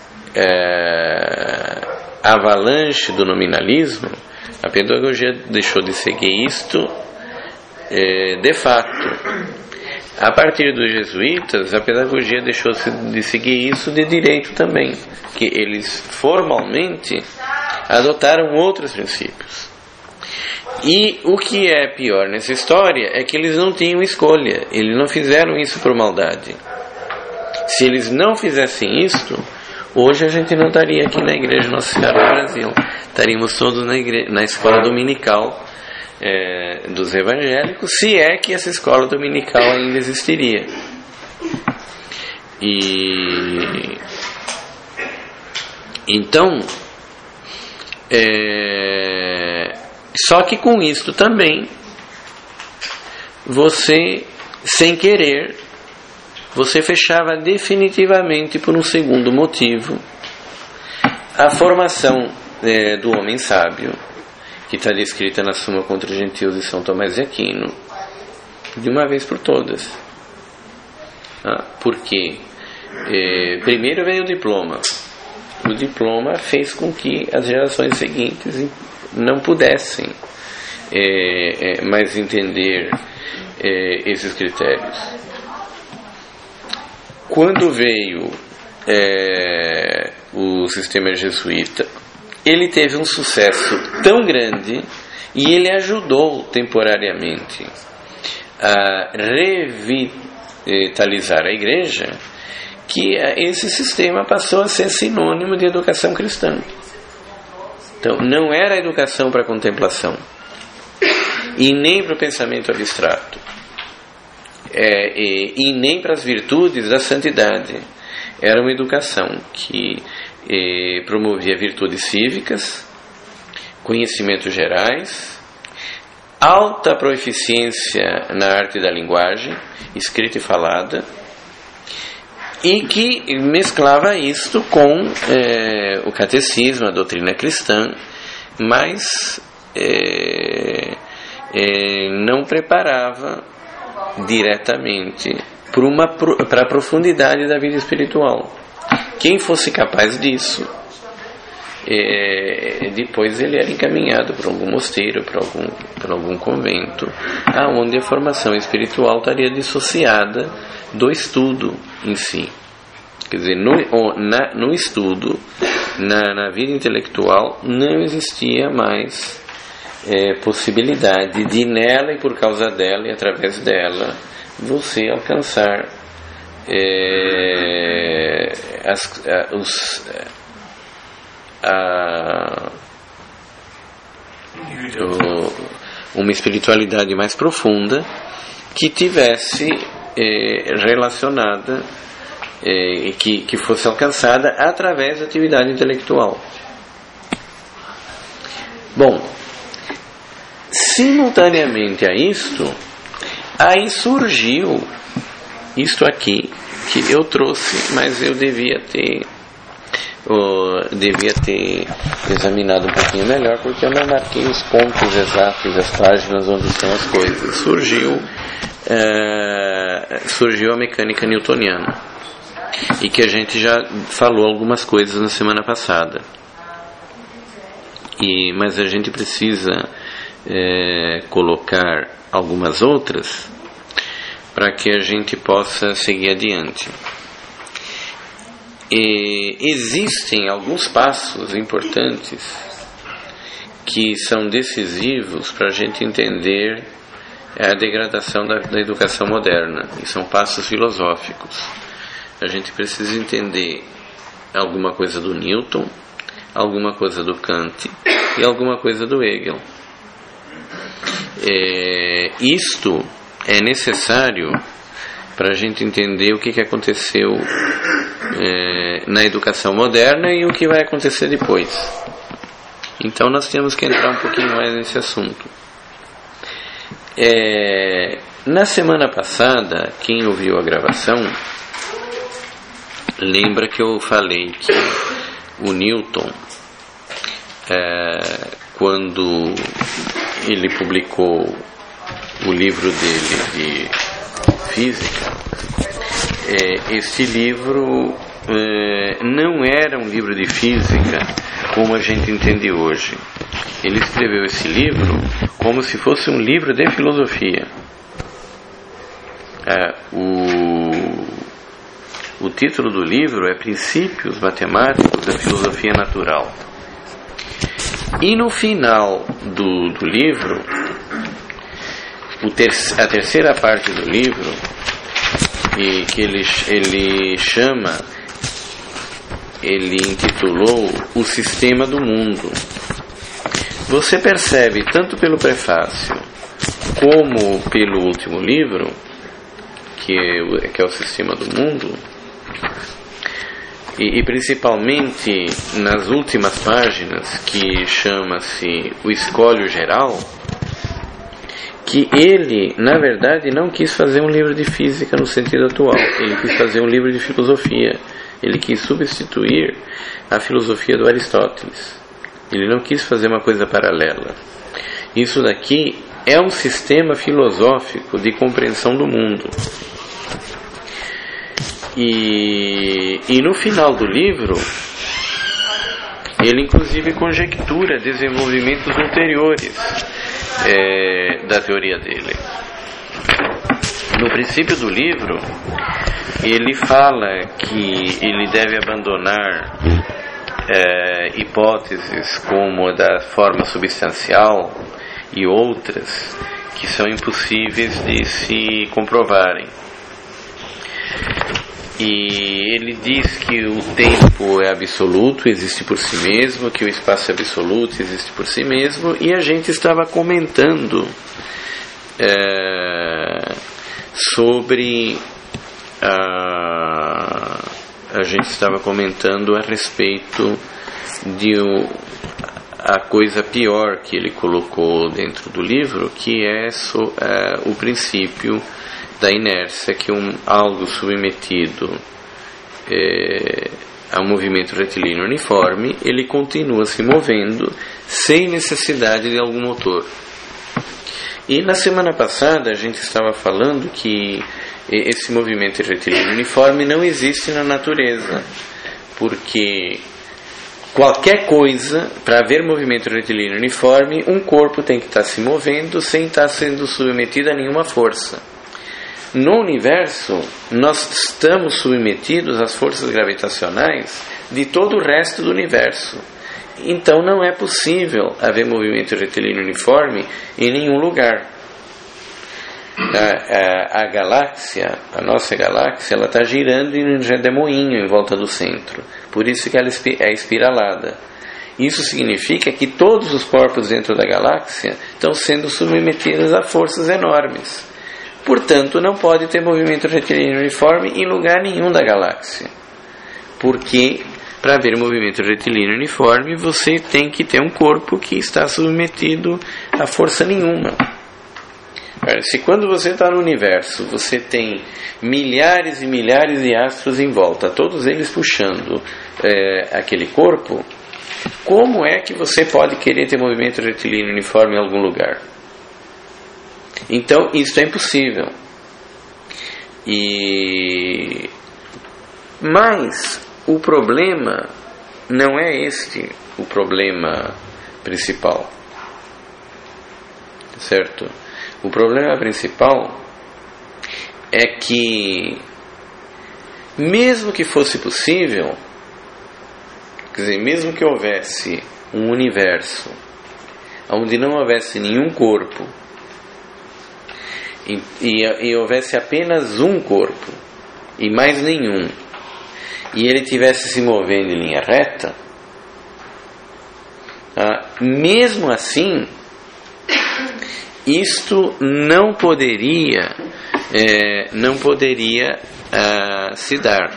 é, avalanche do nominalismo, a pedagogia deixou de seguir isto é, de fato. A partir dos jesuítas, a pedagogia deixou de seguir isso de direito também, que eles formalmente adotaram outros princípios. E o que é pior nessa história é que eles não tinham escolha, eles não fizeram isso por maldade. Se eles não fizessem isto, hoje a gente não estaria aqui na Igreja Nossa Senhora do Brasil, estaríamos todos na, igreja, na escola dominical é, dos evangélicos, se é que essa escola dominical ainda existiria. E então, é, só que com isto também, você, sem querer, você fechava definitivamente, por um segundo motivo, a formação é, do homem sábio, que está descrita na Suma contra os Gentios de São Tomás de Aquino, de uma vez por todas. Ah, porque é, primeiro veio o diploma. O diploma fez com que as gerações seguintes não pudessem é, é, mais entender é, esses critérios. Quando veio é, o sistema jesuíta, ele teve um sucesso tão grande e ele ajudou temporariamente a revitalizar a igreja, que esse sistema passou a ser sinônimo de educação cristã. Então, não era educação para a contemplação e nem para o pensamento abstrato, é, e, e nem para as virtudes da santidade. Era uma educação que eh, promovia virtudes cívicas, conhecimentos gerais, alta proficiência na arte da linguagem, escrita e falada, e que mesclava isto com eh, o catecismo, a doutrina cristã, mas eh, eh, não preparava diretamente para uma para a profundidade da vida espiritual. Quem fosse capaz disso, é, depois ele era encaminhado para algum mosteiro, para algum, para algum convento, aonde a formação espiritual estaria dissociada do estudo em si. Quer dizer, no, na, no estudo, na, na vida intelectual, não existia mais é, possibilidade de nela e por causa dela e através dela você alcançar é, as, a, os, a, o, uma espiritualidade mais profunda que tivesse é, relacionada e é, que, que fosse alcançada através da atividade intelectual. Bom, simultaneamente a isto, aí surgiu isto aqui que eu trouxe, mas eu devia ter uh, devia ter examinado um pouquinho melhor, porque eu não marquei os pontos exatos, as páginas onde estão as coisas. Surgiu uh, surgiu a mecânica newtoniana, e que a gente já falou algumas coisas na semana passada, e, mas a gente precisa uh, colocar algumas outras para que a gente possa seguir adiante. E existem alguns passos importantes que são decisivos para a gente entender a degradação da, da educação moderna, e são passos filosóficos. A gente precisa entender alguma coisa do Newton, alguma coisa do Kant e alguma coisa do Hegel. É, isto é necessário para a gente entender o que, que aconteceu é, na educação moderna e o que vai acontecer depois. Então nós temos que entrar um pouquinho mais nesse assunto. É, na semana passada, quem ouviu a gravação lembra que eu falei que o Newton, é, quando ele publicou o livro dele de física, é, este livro é, não era um livro de física como a gente entende hoje. Ele escreveu esse livro como se fosse um livro de filosofia. É, o, o título do livro é Princípios Matemáticos da Filosofia Natural. E no final do, do livro, o ter, a terceira parte do livro, e que ele, ele chama, ele intitulou O Sistema do Mundo. Você percebe, tanto pelo prefácio como pelo último livro, que é, que é o Sistema do Mundo, e, e principalmente nas últimas páginas, que chama-se O Escolho Geral, que ele, na verdade, não quis fazer um livro de física no sentido atual. Ele quis fazer um livro de filosofia. Ele quis substituir a filosofia do Aristóteles. Ele não quis fazer uma coisa paralela. Isso daqui é um sistema filosófico de compreensão do mundo. E, e no final do livro, ele inclusive conjectura desenvolvimentos ulteriores é, da teoria dele. No princípio do livro, ele fala que ele deve abandonar é, hipóteses como a da forma substancial e outras que são impossíveis de se comprovarem. E ele diz que o tempo é absoluto, existe por si mesmo, que o espaço é absoluto, existe por si mesmo, e a gente estava comentando é, sobre a, a gente estava comentando a respeito de o, a coisa pior que ele colocou dentro do livro, que é, so, é o princípio da inércia, que um, algo submetido é, a um movimento retilíneo uniforme, ele continua se movendo sem necessidade de algum motor. E na semana passada a gente estava falando que esse movimento retilíneo uniforme não existe na natureza, porque qualquer coisa, para haver movimento retilíneo uniforme, um corpo tem que estar se movendo sem estar sendo submetido a nenhuma força. No universo, nós estamos submetidos às forças gravitacionais de todo o resto do universo. Então não é possível haver movimento retilíneo uniforme em nenhum lugar. A, a, a galáxia, a nossa galáxia, ela está girando em um redemoinho em volta do centro. Por isso que ela é espiralada. Isso significa que todos os corpos dentro da galáxia estão sendo submetidos a forças enormes. Portanto, não pode ter movimento retilíneo uniforme em lugar nenhum da galáxia. Porque, para haver movimento retilíneo uniforme, você tem que ter um corpo que está submetido a força nenhuma. Se quando você está no universo, você tem milhares e milhares de astros em volta, todos eles puxando é, aquele corpo, como é que você pode querer ter movimento retilíneo uniforme em algum lugar? Então, isso é impossível. E... Mas o problema não é este o problema principal. Certo? O problema principal é que, mesmo que fosse possível, quer dizer, mesmo que houvesse um universo onde não houvesse nenhum corpo, E, e, e houvesse apenas um corpo e mais nenhum, e ele tivesse se movendo em linha reta, ah, mesmo assim, isto não poderia é, não poderia ah, se dar.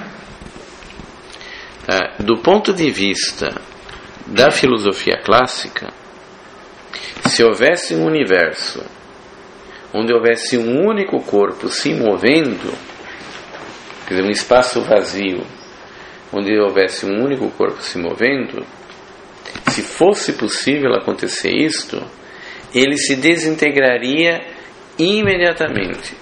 Ah, do ponto de vista da filosofia clássica, se houvesse um universo onde houvesse um único corpo se movendo, quer dizer, um espaço vazio, onde houvesse um único corpo se movendo, se fosse possível acontecer isto, ele se desintegraria imediatamente.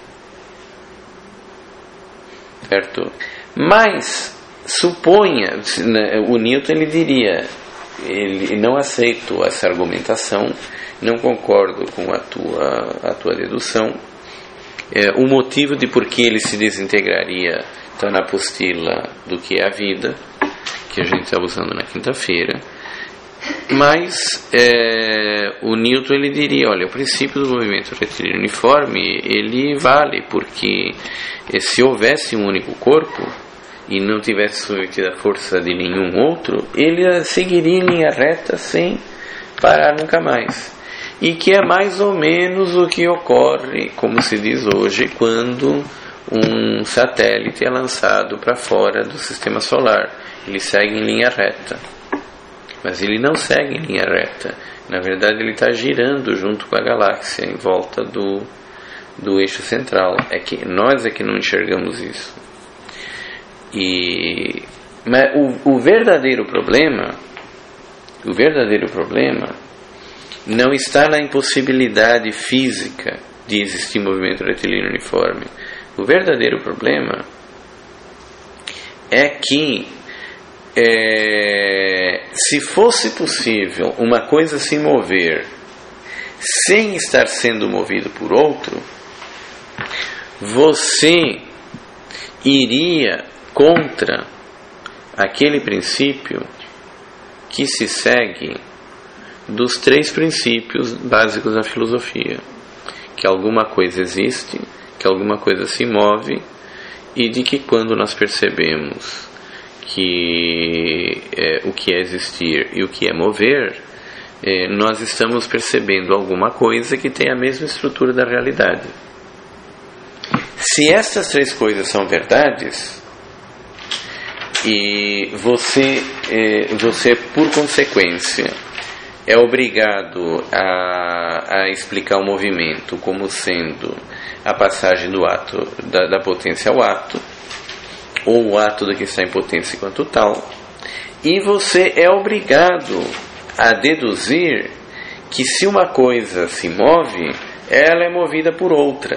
Certo? Mas, suponha, o Newton ele diria, ele não aceito essa argumentação, não concordo com a tua, a tua dedução. É, o motivo de por que ele se desintegraria está na apostila do que é a vida, que a gente está usando na quinta-feira. Mas é, o Newton ele diria, olha, o princípio do movimento retilíneo uniforme ele vale, porque se houvesse um único corpo e não tivesse submetido a força de nenhum outro, ele seguiria em linha reta sem parar nunca mais. E que é mais ou menos o que ocorre, como se diz hoje, quando um satélite é lançado para fora do sistema solar. Ele segue em linha reta. Mas ele não segue em linha reta. Na verdade, ele está girando junto com a galáxia, em volta do, do eixo central. É que nós é que não enxergamos isso. E, mas o, o verdadeiro problema, o verdadeiro problema não está na impossibilidade física de existir movimento retilíneo uniforme. O verdadeiro problema é que é, se fosse possível uma coisa se mover sem estar sendo movido por outro, você iria contra aquele princípio que se segue dos três princípios básicos da filosofia: que alguma coisa existe, que alguma coisa se move e de que quando nós percebemos que é, o que é existir e o que é mover, é, nós estamos percebendo alguma coisa que tem a mesma estrutura da realidade. Se essas três coisas são verdades, e você, é, você por consequência, é obrigado a, a explicar o movimento como sendo a passagem do ato, da, da potência ao ato, ou o ato do que está em potência enquanto tal, e você é obrigado a deduzir que se uma coisa se move, ela é movida por outra.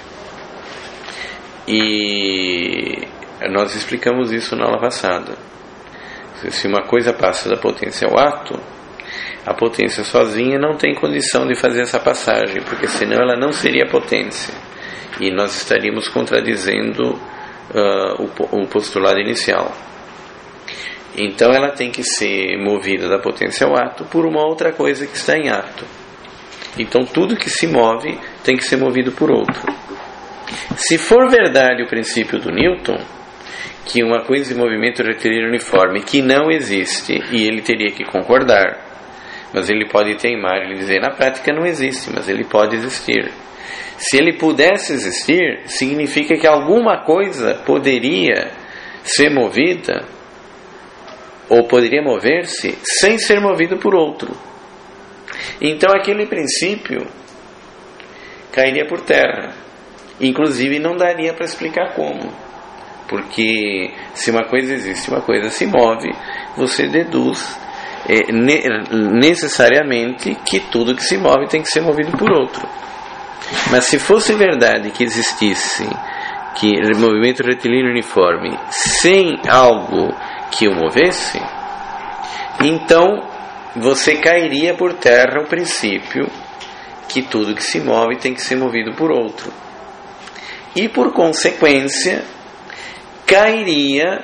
E nós explicamos isso na aula passada. Se uma coisa passa da potência ao ato, a potência sozinha não tem condição de fazer essa passagem, porque senão ela não seria potência, e nós estaríamos contradizendo uh, o, o postulado inicial. Então ela tem que ser movida da potência ao ato por uma outra coisa que está em ato. Então tudo que se move tem que ser movido por outro. Se for verdade o princípio do Newton, que uma coisa em movimento retilíneo uniforme que não existe, e ele teria que concordar, mas ele pode teimar e dizer, na prática não existe, mas ele pode existir. Se ele pudesse existir, significa que alguma coisa poderia ser movida, ou poderia mover-se, sem ser movido por outro. Então aquele princípio cairia por terra. Inclusive não daria para explicar como. Porque se uma coisa existe, uma coisa se move, você deduz É, necessariamente que tudo que se move tem que ser movido por outro. Mas se fosse verdade que existisse que movimento retilíneo uniforme sem algo que o movesse, então você cairia por terra o princípio que tudo que se move tem que ser movido por outro, e por consequência cairia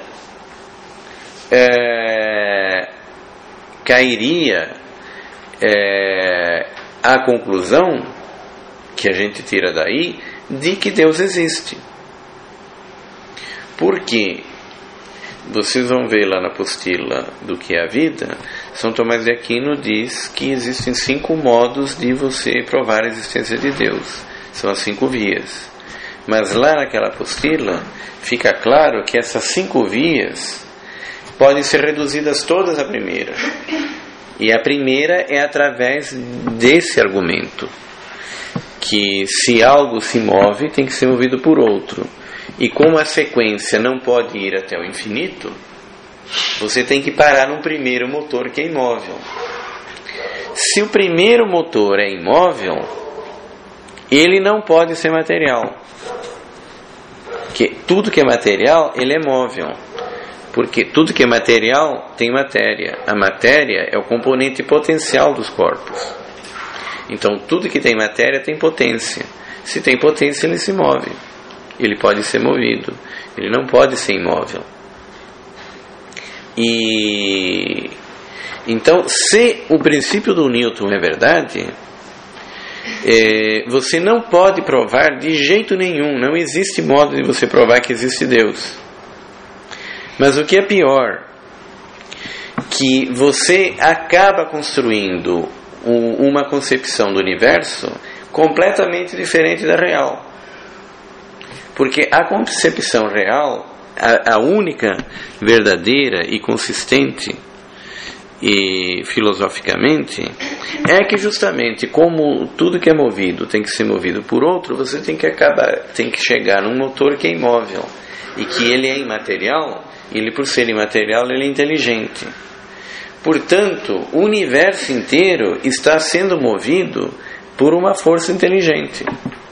é, cairia é, a conclusão que a gente tira daí de que Deus existe. Porque vocês vão ver lá na apostila do que é a vida, São Tomás de Aquino diz que existem cinco modos de você provar a existência de Deus. São as cinco vias. Mas lá naquela apostila fica claro que essas cinco vias podem ser reduzidas todas à primeira. E a primeira é através desse argumento, que se algo se move, tem que ser movido por outro. E como a sequência não pode ir até o infinito, você tem que parar num primeiro motor que é imóvel. Se o primeiro motor é imóvel, ele não pode ser material. Porque tudo que é material, ele é móvel. Porque tudo que é material tem matéria. A matéria é o componente potencial dos corpos. Então tudo que tem matéria tem potência. Se tem potência, ele se move. Ele pode ser movido. Ele não pode ser imóvel. E então, se o princípio do Newton é verdade, é, você não pode provar de jeito nenhum. Não existe modo de você provar que existe Deus. Mas o que é pior, que você acaba construindo uma concepção do universo completamente diferente da real. Porque a concepção real, a, a única verdadeira e consistente, e filosoficamente, é que justamente como tudo que é movido tem que ser movido por outro, você tem que acabar, tem que chegar num motor que é imóvel, e que ele é imaterial. Ele, por ser imaterial, ele é inteligente. Portanto, o universo inteiro está sendo movido por uma força inteligente.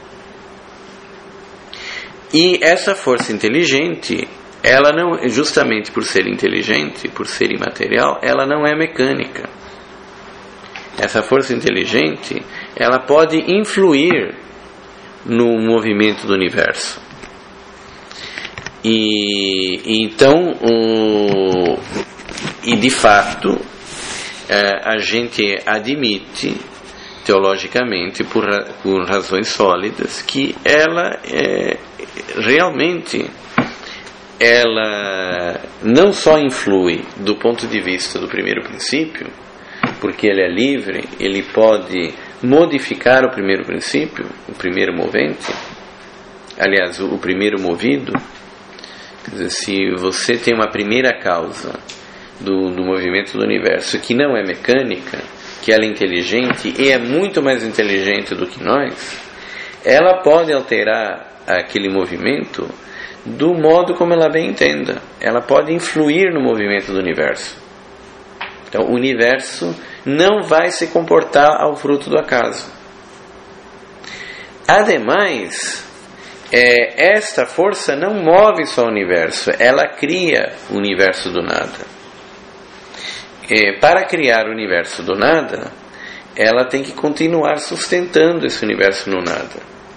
E essa força inteligente, ela não, justamente por ser inteligente, por ser imaterial, ela não é mecânica. Essa força inteligente, ela pode influir no movimento do universo. E então, o, e de fato, a gente admite teologicamente, por, por razões sólidas, que ela é, realmente ela não só influi do ponto de vista do primeiro princípio, porque ele é livre, ele pode modificar o primeiro princípio, o primeiro movente, aliás, o, o primeiro movido. Quer dizer, se você tem uma primeira causa do, do movimento do universo que não é mecânica, que ela é inteligente e é muito mais inteligente do que nós, ela pode alterar aquele movimento do modo como ela bem entenda. Ela pode influir no movimento do universo. Então, o universo não vai se comportar ao fruto do acaso. Ademais, é, esta força não move só o universo, ela cria o universo do nada. É, para criar o universo do nada, ela tem que continuar sustentando esse universo no nada,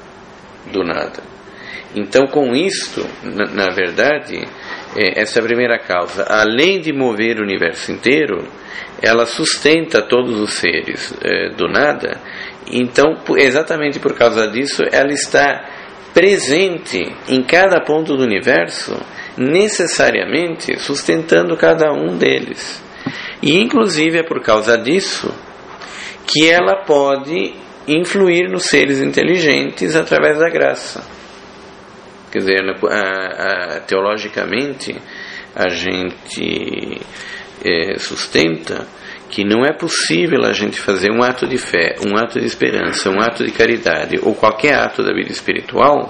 do nada. Então, com isto, na, na verdade, é, essa primeira causa, além de mover o universo inteiro, ela sustenta todos os seres é, do nada. Então, exatamente por causa disso, ela está presente em cada ponto do universo, necessariamente sustentando cada um deles. E, inclusive, é por causa disso que ela pode influir nos seres inteligentes através da graça. Quer dizer, a, a, teologicamente, a gente é, sustenta que não é possível a gente fazer um ato de fé, um ato de esperança, um ato de caridade ou qualquer ato da vida espiritual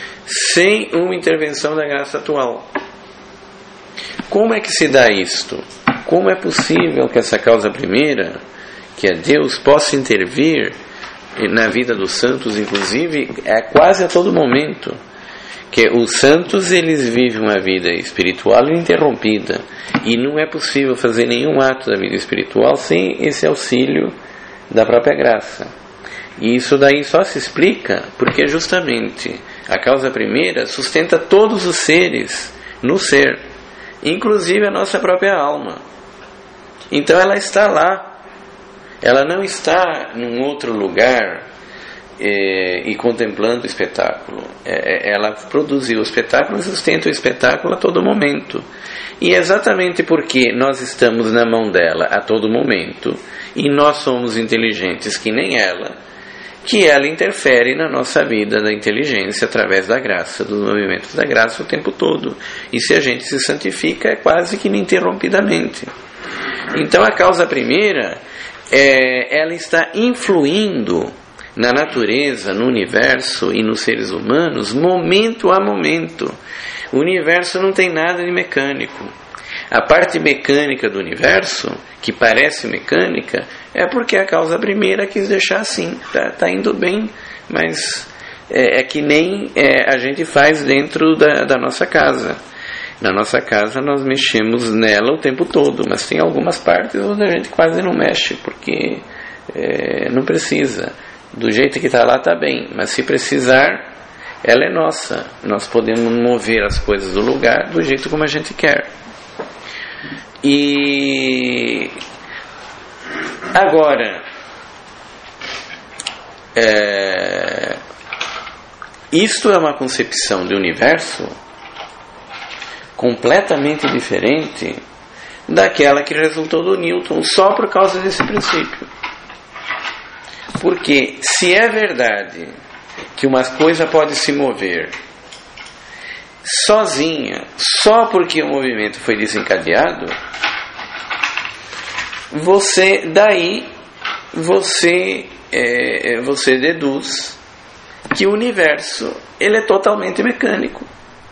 sem uma intervenção da graça atual. Como é que se dá isto? Como é possível que essa causa primeira, que é Deus, possa intervir na vida dos santos, inclusive, é quase a todo momento? Que os santos, eles vivem uma vida espiritual ininterrompida, e não é possível fazer nenhum ato da vida espiritual sem esse auxílio da própria graça. E isso daí só se explica porque justamente a causa primeira sustenta todos os seres no ser, inclusive a nossa própria alma. Então ela está lá, ela não está num outro lugar é, e contemplando o espetáculo. É, ela produziu o espetáculo e sustenta o espetáculo a todo momento. E é exatamente porque nós estamos na mão dela a todo momento e nós somos inteligentes que nem ela, que ela interfere na nossa vida da inteligência através da graça, dos movimentos da graça o tempo todo. E se a gente se santifica, é quase que ininterrompidamente. Então a causa primeira, é, ela está influindo na natureza, no universo e nos seres humanos, momento a momento. O universo não tem nada de mecânico. A parte mecânica do universo, que parece mecânica, é porque a causa primeira quis deixar assim. Está tá indo bem, mas é, é que nem é, a gente faz dentro da, da nossa casa. Na nossa casa nós mexemos nela o tempo todo, mas tem algumas partes onde a gente quase não mexe, porque é, não precisa. Do jeito que está lá está bem, mas se precisar, ela é nossa. Nós podemos mover as coisas do lugar do jeito como a gente quer. E agora, é, isto é uma concepção de universo completamente diferente daquela que resultou do Newton, só por causa desse princípio. Porque se é verdade que uma coisa pode se mover sozinha, só porque o movimento foi desencadeado, você, daí, você, é, você deduz que o universo ele é totalmente mecânico.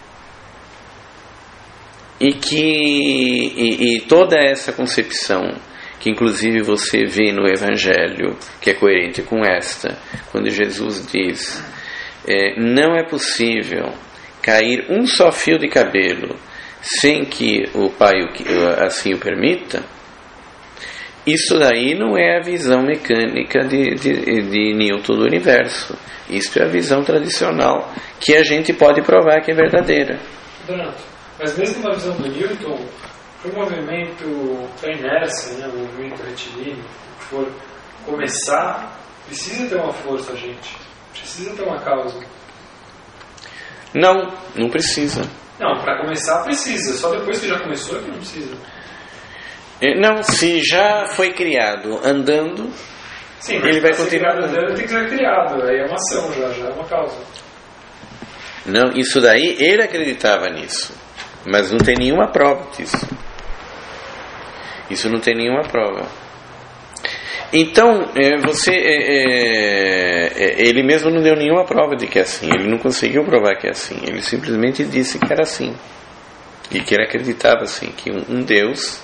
E que e, e toda essa concepção, que inclusive você vê no Evangelho, que é coerente com esta, quando Jesus diz, é, não é possível cair um só fio de cabelo sem que o Pai assim o permita, isso daí não é a visão mecânica de, de, de Newton do universo. Isso é a visão tradicional, que a gente pode provar que é verdadeira. Donato, mas mesmo na visão do Newton, para o movimento, para a inércia, né, o movimento retilíneo, que for começar, precisa ter uma força, gente. Precisa ter uma causa. Não, não precisa. Não, para começar precisa, só depois que já começou é que não precisa. Não, se já foi criado andando, sim, ele vai continuar andando. Tem que ser criado, aí é uma ação já, já é uma causa. Não, isso daí, ele acreditava nisso, mas não tem nenhuma prova disso. Isso não tem nenhuma prova. Então, é, você, é, é, ele mesmo não deu nenhuma prova de que é assim. Ele não conseguiu provar que é assim. Ele simplesmente disse que era assim. E que ele acreditava assim, que um, um Deus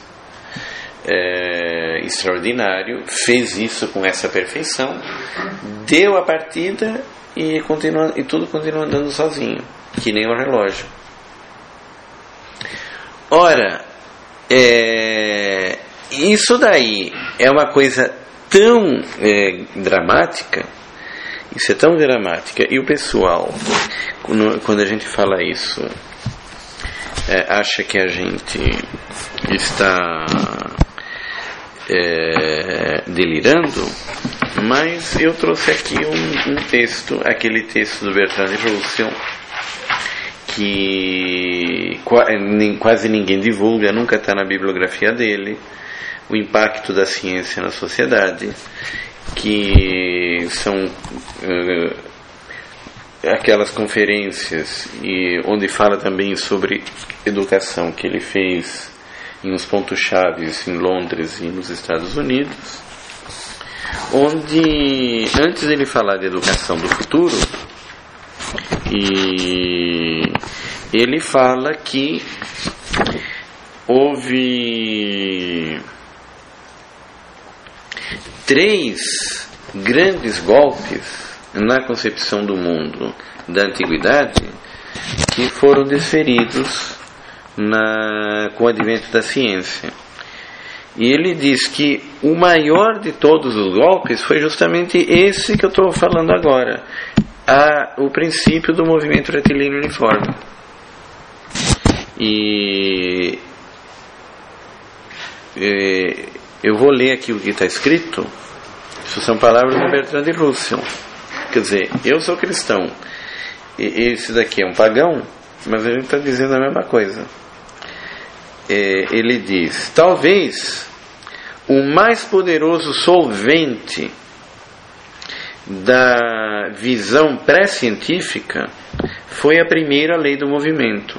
é, extraordinário fez isso com essa perfeição, deu a partida e, continua, e tudo continua andando sozinho, que nem um relógio. Ora, é, isso daí é uma coisa tão é, dramática, isso é tão dramática, e o pessoal, quando, quando a gente fala isso, é, acha que a gente está é, delirando, mas eu trouxe aqui um, um texto, aquele texto do Bertrand Russell, que quase ninguém divulga, nunca está na bibliografia dele, o impacto da ciência na sociedade, que são uh, aquelas conferências e onde fala também sobre educação que ele fez em uns pontos chaves em Londres e nos Estados Unidos, onde antes dele falar de educação do futuro, e ele fala que houve três grandes golpes na concepção do mundo da antiguidade que foram desferidos na, com o advento da ciência. E ele diz que o maior de todos os golpes foi justamente esse que eu estou falando agora, a, o princípio do movimento retilíneo uniforme. E, e eu vou ler aqui o que está escrito. Isso são palavras do Bertrand Russell. Quer dizer, eu sou cristão e esse daqui é um pagão, mas a gente está dizendo a mesma coisa. É, ele diz: talvez o mais poderoso solvente da visão pré-científica foi a primeira lei do movimento,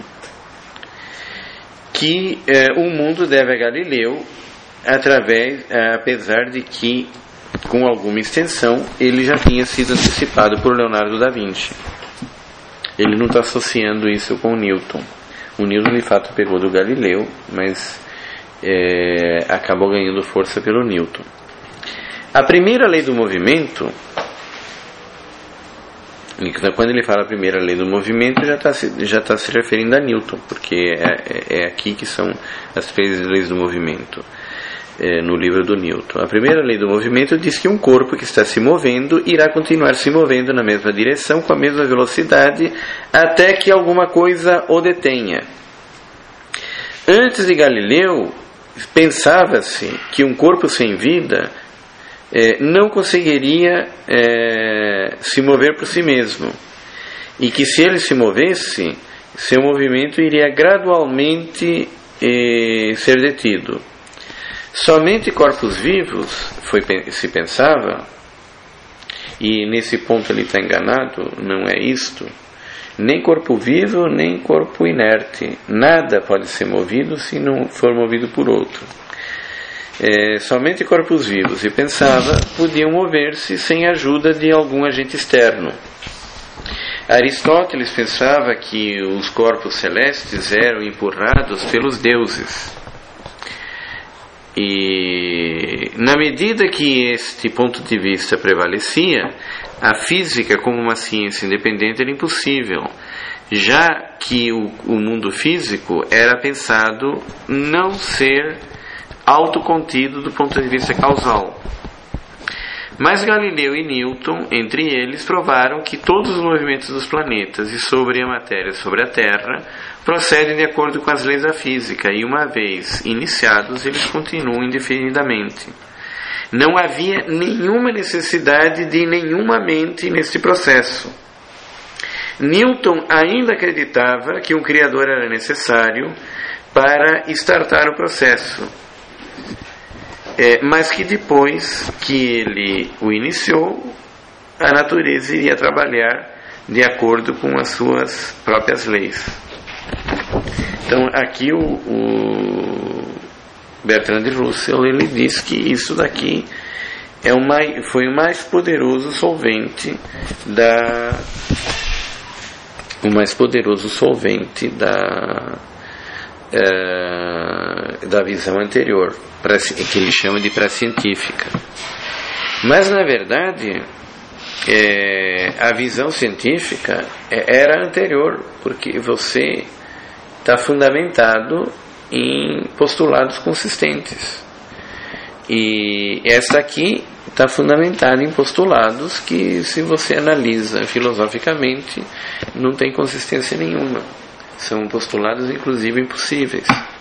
que é, o mundo deve a Galileu, através, é, apesar de que, com alguma extensão, ele já tinha sido antecipado por Leonardo da Vinci. Ele não está associando isso com o Newton. O Newton de fato pegou do Galileu, mas é, acabou ganhando força pelo Newton. A primeira lei do movimento, quando ele fala a primeira lei do movimento, já está já tá se referindo a Newton, porque é, é aqui que são as três leis do movimento, é, no livro do Newton. A primeira lei do movimento diz que um corpo que está se movendo irá continuar se movendo na mesma direção, com a mesma velocidade, até que alguma coisa o detenha. Antes de Galileu, pensava-se que um corpo sem vida É, não conseguiria é, se mover por si mesmo, e que se ele se movesse, seu movimento iria gradualmente é, ser detido. Somente corpos vivos, foi, se pensava, e nesse ponto ele está enganado, não é isto, nem corpo vivo, nem corpo inerte, nada pode ser movido se não for movido por outro. É, somente corpos vivos, e pensava, podiam mover-se sem a ajuda de algum agente externo. Aristóteles pensava que os corpos celestes eram empurrados pelos deuses. E na medida que este ponto de vista prevalecia, a física como uma ciência independente era impossível, já que o, o mundo físico era pensado não ser autocontido do ponto de vista causal. Mas Galileu e Newton, entre eles, provaram que todos os movimentos dos planetas e sobre a matéria sobre a Terra procedem de acordo com as leis da física, e uma vez iniciados, eles continuam indefinidamente. Não havia nenhuma necessidade de nenhuma mente neste processo. Newton ainda acreditava que um criador era necessário para startar o processo, é, mas que depois que ele o iniciou, a natureza iria trabalhar de acordo com as suas próprias leis. Então aqui o, o Bertrand de Russell, ele diz que isso daqui é o mais, foi o mais poderoso solvente da o mais poderoso solvente da é, da visão anterior, pra, que ele chama de pré-científica. Mas na verdade é, a visão científica era anterior, porque você está fundamentado em postulados consistentes, e esta aqui está fundamentada em postulados que, se você analisa filosoficamente, não tem consistência nenhuma. São postulados, inclusive, impossíveis.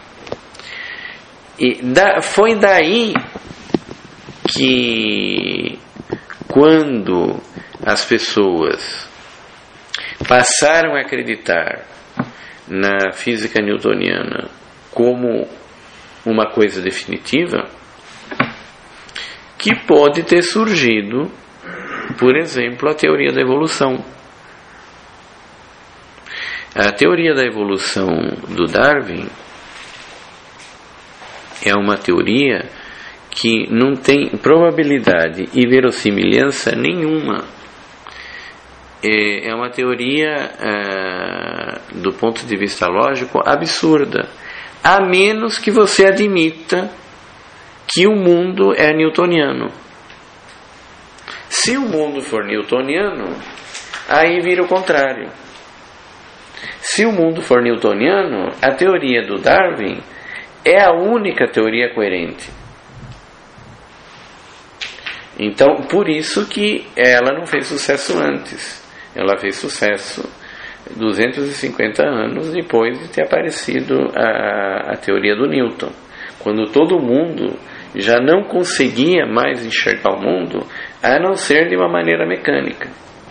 E da, foi daí que, quando as pessoas passaram a acreditar na física newtoniana como uma coisa definitiva, que pode ter surgido, por exemplo, a teoria da evolução. A teoria da evolução do Darwin é uma teoria que não tem probabilidade e verossimilhança nenhuma. É uma teoria, é, do ponto de vista lógico, absurda, a menos que você admita que o mundo é newtoniano. Se o mundo for newtoniano, aí vira o contrário. Se o mundo for newtoniano, a teoria do Darwin é a única teoria coerente. Então, por isso que ela não fez sucesso antes. Ela fez sucesso duzentos e cinquenta anos depois de ter aparecido a, a teoria do Newton, quando todo mundo já não conseguia mais enxergar o mundo a não ser de uma maneira mecânica.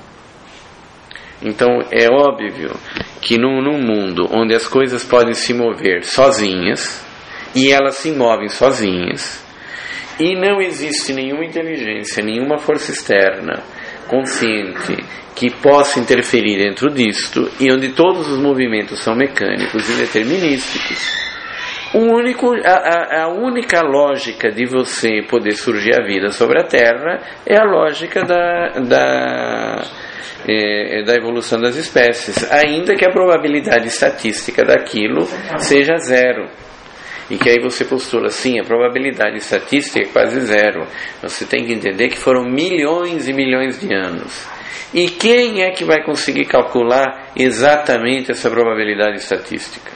Então é óbvio que num, num mundo onde as coisas podem se mover sozinhas, e elas se movem sozinhas, e não existe nenhuma inteligência, nenhuma força externa consciente que possa interferir dentro disto, e onde todos os movimentos são mecânicos e determinísticos, o único, a, a única lógica de você poder surgir a vida sobre a Terra é a lógica da, da, é, da evolução das espécies, ainda que a probabilidade estatística daquilo seja zero. E que aí você postula, sim, a probabilidade estatística é quase zero. Você tem que entender que foram milhões e milhões de anos. E quem é que vai conseguir calcular exatamente essa probabilidade estatística?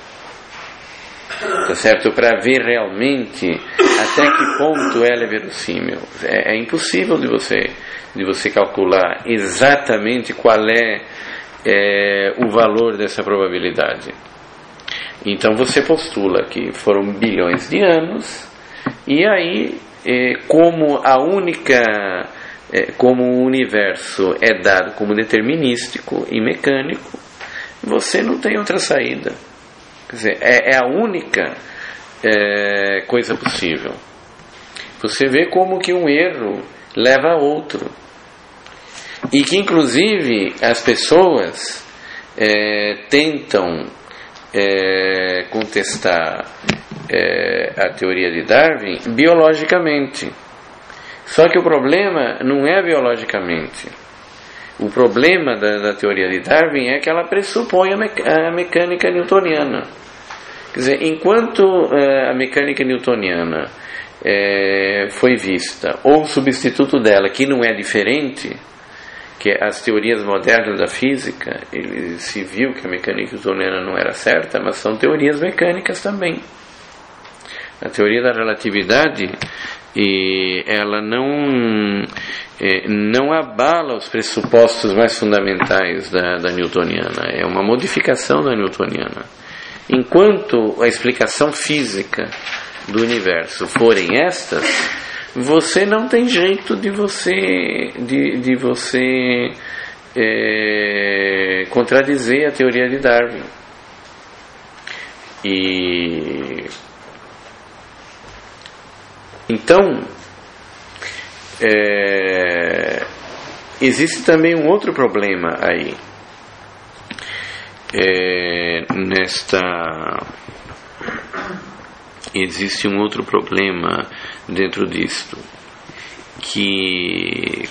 Tá certo? Para ver realmente até que ponto ela é verossímil. É, é impossível de você, de você calcular exatamente qual é, é o valor dessa probabilidade. Então você postula que foram bilhões de anos, e aí, é, como a única, é, como o universo é dado como determinístico e mecânico, você não tem outra saída. Quer dizer, é, é a única é, coisa possível. Você vê como que um erro leva a outro, e que inclusive as pessoas é, tentam É, contestar é, a teoria de Darwin biologicamente. Só que o problema não é biologicamente. O problema da, da teoria de Darwin é que ela pressupõe a, mec- a mecânica newtoniana. Quer dizer, enquanto é, a mecânica newtoniana é, foi vista, ou o substituto dela, que não é diferente, que as teorias modernas da física, ele se viu que a mecânica newtoniana não era certa, mas são teorias mecânicas também. A teoria da relatividade, e ela não, é, não abala os pressupostos mais fundamentais da, da newtoniana, é uma modificação da newtoniana. Enquanto a explicação física do universo forem estas, você não tem jeito de você, de, de você é, contradizer a teoria de Darwin. E então é, existe também um outro problema aí é, nesta existe um outro problema dentro disto, que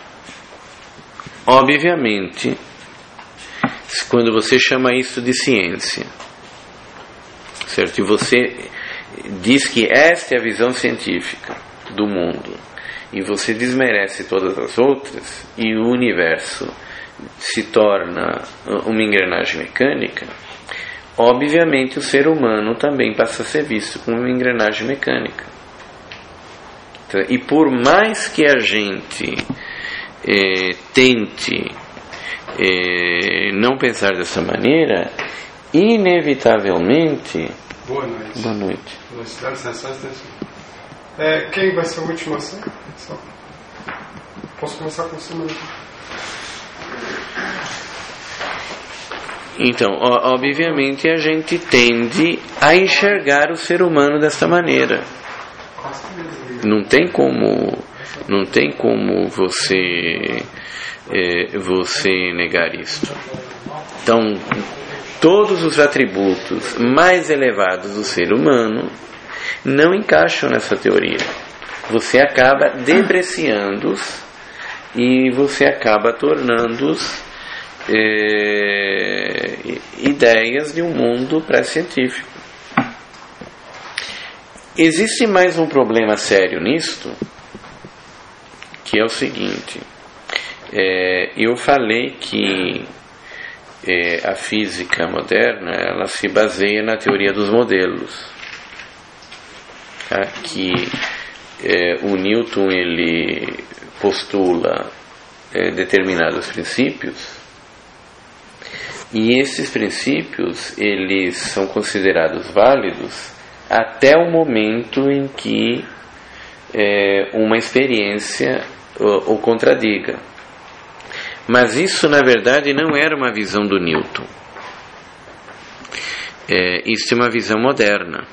obviamente quando você chama isso de ciência, certo? E você diz que esta é a visão científica do mundo, e você desmerece todas as outras, e o universo se torna uma engrenagem mecânica, obviamente o ser humano também passa a ser visto como uma engrenagem mecânica. E por mais que a gente eh, tente eh, não pensar dessa maneira, inevitavelmente... Boa noite. Boa noite. É, quem vai ser o último assim? Só. Posso começar com você, Maria? Então, obviamente a gente tende a enxergar o ser humano desta maneira. Não tem como, não tem como você, é, você negar isso. Então, todos os atributos mais elevados do ser humano não encaixam nessa teoria. Você acaba depreciando-os e você acaba tornando-os É, ideias de um mundo pré-científico. Existe mais um problema sério nisto, que é o seguinte: é, eu falei que é, a física moderna ela se baseia na teoria dos modelos, tá? Que é, o Newton ele postula é, determinados princípios. E esses princípios, eles são considerados válidos até o momento em que é, uma experiência o, o contradiga. Mas isso, na verdade, não era uma visão do Newton. É, isso é uma visão moderna.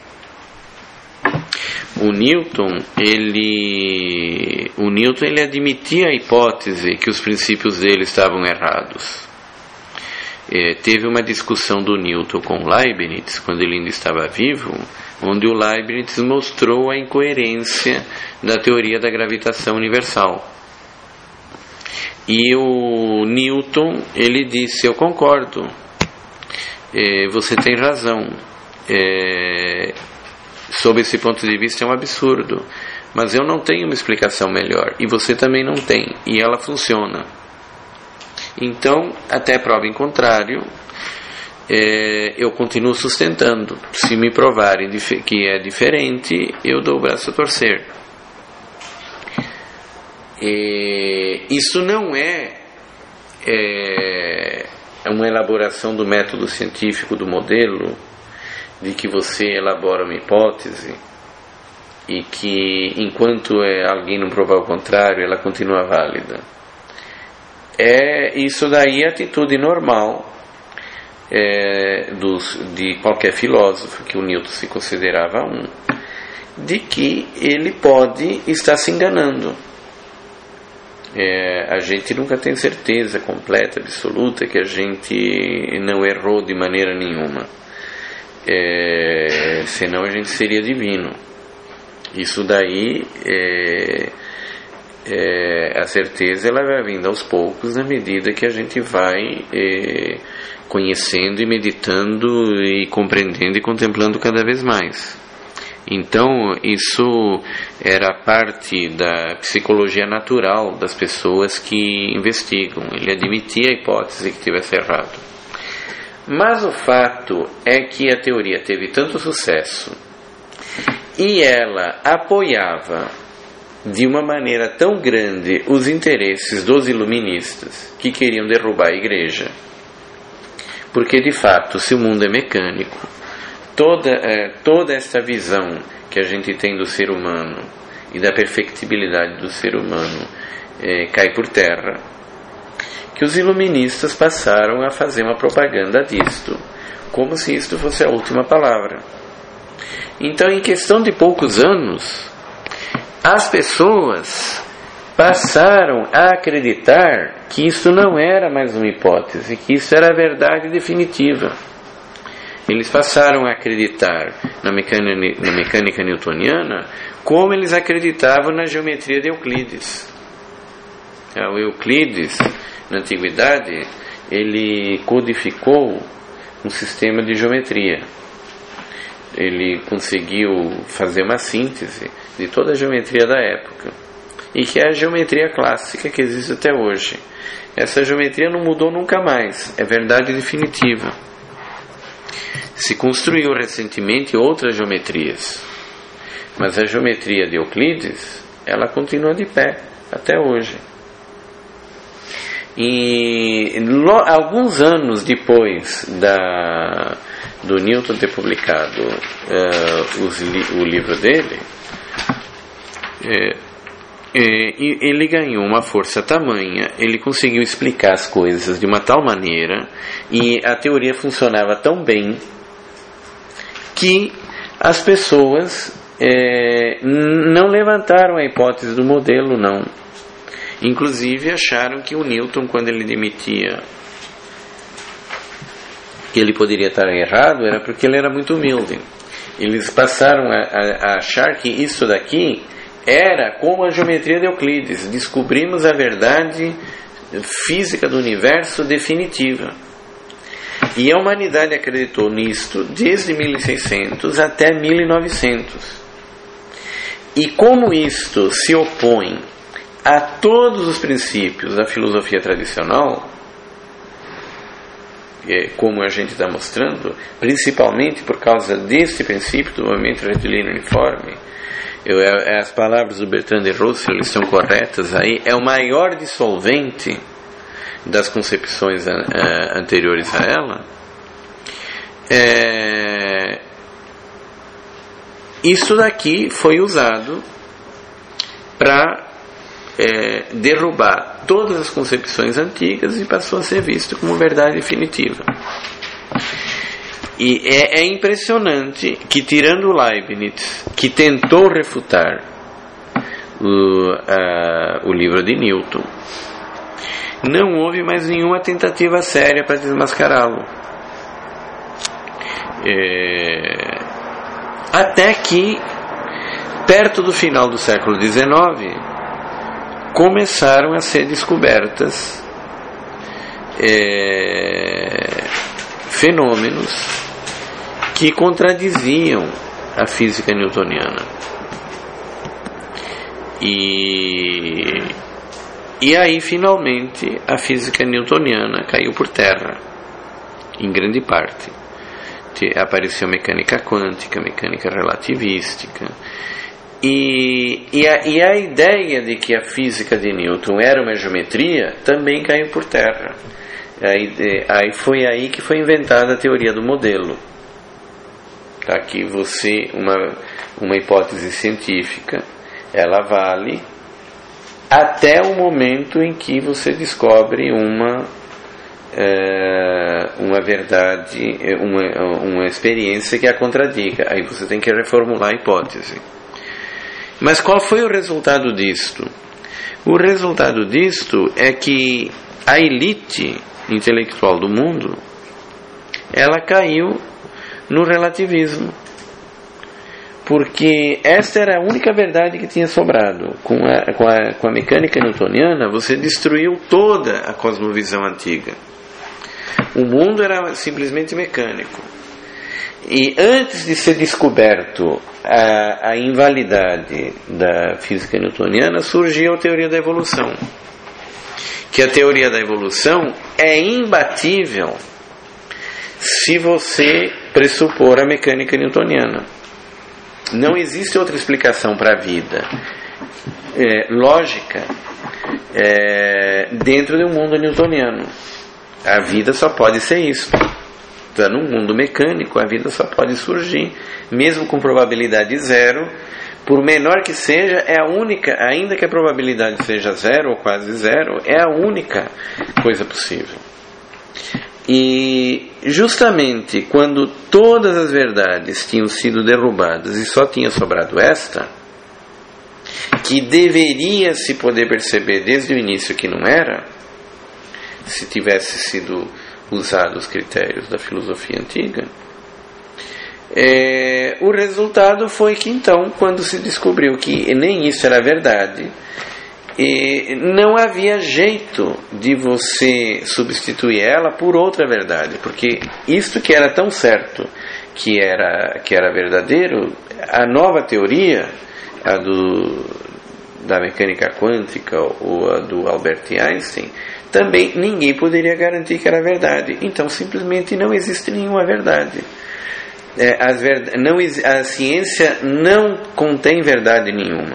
O Newton, ele, o Newton, ele admitia a hipótese que os princípios dele estavam errados. É, teve uma discussão do Newton com Leibniz, quando ele ainda estava vivo, onde o Leibniz mostrou a incoerência da teoria da gravitação universal. E o Newton, ele disse: eu concordo, é, você tem razão, é, sob esse ponto de vista é um absurdo, mas eu não tenho uma explicação melhor, e você também não tem, e ela funciona. Então, até prova em contrário, é, eu continuo sustentando. Se me provarem que é diferente, eu dou o braço a torcer. É, isso não é, é uma elaboração do método científico, do modelo, de que você elabora uma hipótese e que, enquanto é, alguém não provar o contrário, ela continua válida. É, isso daí é a atitude normal é, dos, de qualquer filósofo, que o Newton se considerava um, de que ele pode estar se enganando. É, a gente nunca tem certeza completa, absoluta, que a gente não errou de maneira nenhuma, é, senão a gente seria divino. Isso daí é... É, a certeza ela vai vindo aos poucos na medida que a gente vai é, conhecendo e meditando e compreendendo e contemplando cada vez mais. Então isso era parte da psicologia natural das pessoas que investigam. Ele admitia a hipótese que tivesse errado, mas o fato é que a teoria teve tanto sucesso e ela apoiava de uma maneira tão grande os interesses dos iluministas que queriam derrubar a igreja, porque de fato, se o mundo é mecânico, toda, é, toda esta visão que a gente tem do ser humano e da perfectibilidade do ser humano é, cai por terra, que os iluministas passaram a fazer uma propaganda disto, como se isto fosse a última palavra. Então, em questão de poucos anos, as pessoas passaram a acreditar que isso não era mais uma hipótese, que isso era a verdade definitiva. Eles passaram a acreditar na mecânica, na mecânica newtoniana como eles acreditavam na geometria de Euclides. O Euclides, na antiguidade, ele codificou um sistema de geometria. Ele conseguiu fazer uma síntese de toda a geometria da época, e que é a geometria clássica que existe até hoje. Essa geometria não mudou nunca mais, é verdade definitiva. Se construiu recentemente outras geometrias, mas a geometria de Euclides, ela continua de pé até hoje. E lo, alguns anos depois da, do Newton ter publicado uh, os, o livro dele, é, é, ele ganhou uma força tamanha, ele conseguiu explicar as coisas de uma tal maneira, e a teoria funcionava tão bem, que as pessoas é, não levantaram a hipótese do modelo, não. Inclusive acharam que o Newton, quando ele demitia, que ele poderia estar errado, era porque ele era muito humilde. Eles passaram a, a, a achar que isso daqui era como a geometria de Euclides. Descobrimos a verdade física do universo definitiva. E a humanidade acreditou nisto desde mil e seiscentos até mil e novecentos. E como isto se opõe a todos os princípios da filosofia tradicional, como a gente está mostrando, principalmente por causa desse princípio do movimento retilíneo uniforme, eu, as palavras do Bertrand de Russell estão corretas aí, é o maior dissolvente das concepções uh, anteriores a ela. É, isso daqui foi usado para é, derrubar todas as concepções antigas e passou a ser visto como verdade definitiva. E é, é impressionante que, tirando o Leibniz, que tentou refutar o, uh, o livro de Newton, não houve mais nenhuma tentativa séria para desmascará-lo. É, até que, perto do final do século dezenove, começaram a ser descobertas é, fenômenos que contradiziam a física newtoniana. E, e aí, finalmente, a física newtoniana caiu por terra, em grande parte. Apareceu mecânica quântica, mecânica relativística. E, e, a, e a ideia de que a física de Newton era uma geometria também caiu por terra. Aí, aí foi aí que foi inventada a teoria do modelo. Tá? Que você, uma, uma hipótese científica, ela vale até o momento em que você descobre uma, é, uma verdade, uma, uma experiência que a contradiga. Aí você tem que reformular a hipótese. Mas qual foi o resultado disto? O resultado disto é que a elite intelectual do mundo, ela caiu no relativismo, porque esta era a única verdade que tinha sobrado. Com a, com a, com a mecânica newtoniana, você destruiu toda a cosmovisão antiga. O mundo era simplesmente mecânico. E antes de ser descoberto a, a invalidade da física newtoniana, surgiu a teoria da evolução. Que a teoria da evolução é imbatível se você pressupor a mecânica newtoniana. Não existe outra explicação para a vida é, lógica é, dentro de um mundo newtoniano. A vida só pode ser isso. Então, num mundo mecânico, a vida só pode surgir, mesmo com probabilidade zero, por menor que seja, é a única, ainda que a probabilidade seja zero ou quase zero, é a única coisa possível. E justamente quando todas as verdades tinham sido derrubadas e só tinha sobrado esta, que deveria se poder perceber desde o início que não era, se tivesse sido usados os critérios da filosofia antiga, é, o resultado foi que então, quando se descobriu que nem isso era verdade, e não havia jeito de você substituir ela por outra verdade, porque isto que era tão certo que era, que era verdadeiro, a nova teoria, a do, da mecânica quântica ou a do Albert Einstein, também ninguém poderia garantir que era verdade. Então simplesmente não existe nenhuma verdade. É, as ver, não, a ciência não contém verdade nenhuma.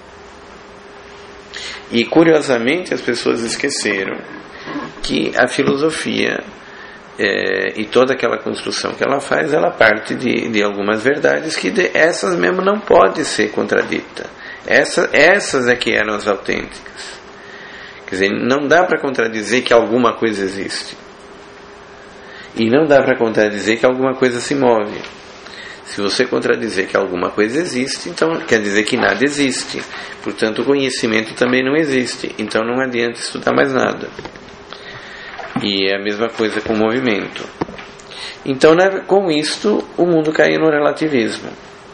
E curiosamente as pessoas esqueceram que a filosofia é, e toda aquela construção que ela faz, ela parte de, de algumas verdades que de, essas mesmo não podem ser contraditas. Essa, essas é que eram as autênticas. Quer dizer, não dá para contradizer que alguma coisa existe. E não dá para contradizer que alguma coisa se move. Se você contradizer que alguma coisa existe, então quer dizer que nada existe. Portanto, o conhecimento também não existe. Então não adianta estudar mais nada. E é a mesma coisa com o movimento. Então, com isto, o mundo caiu no relativismo.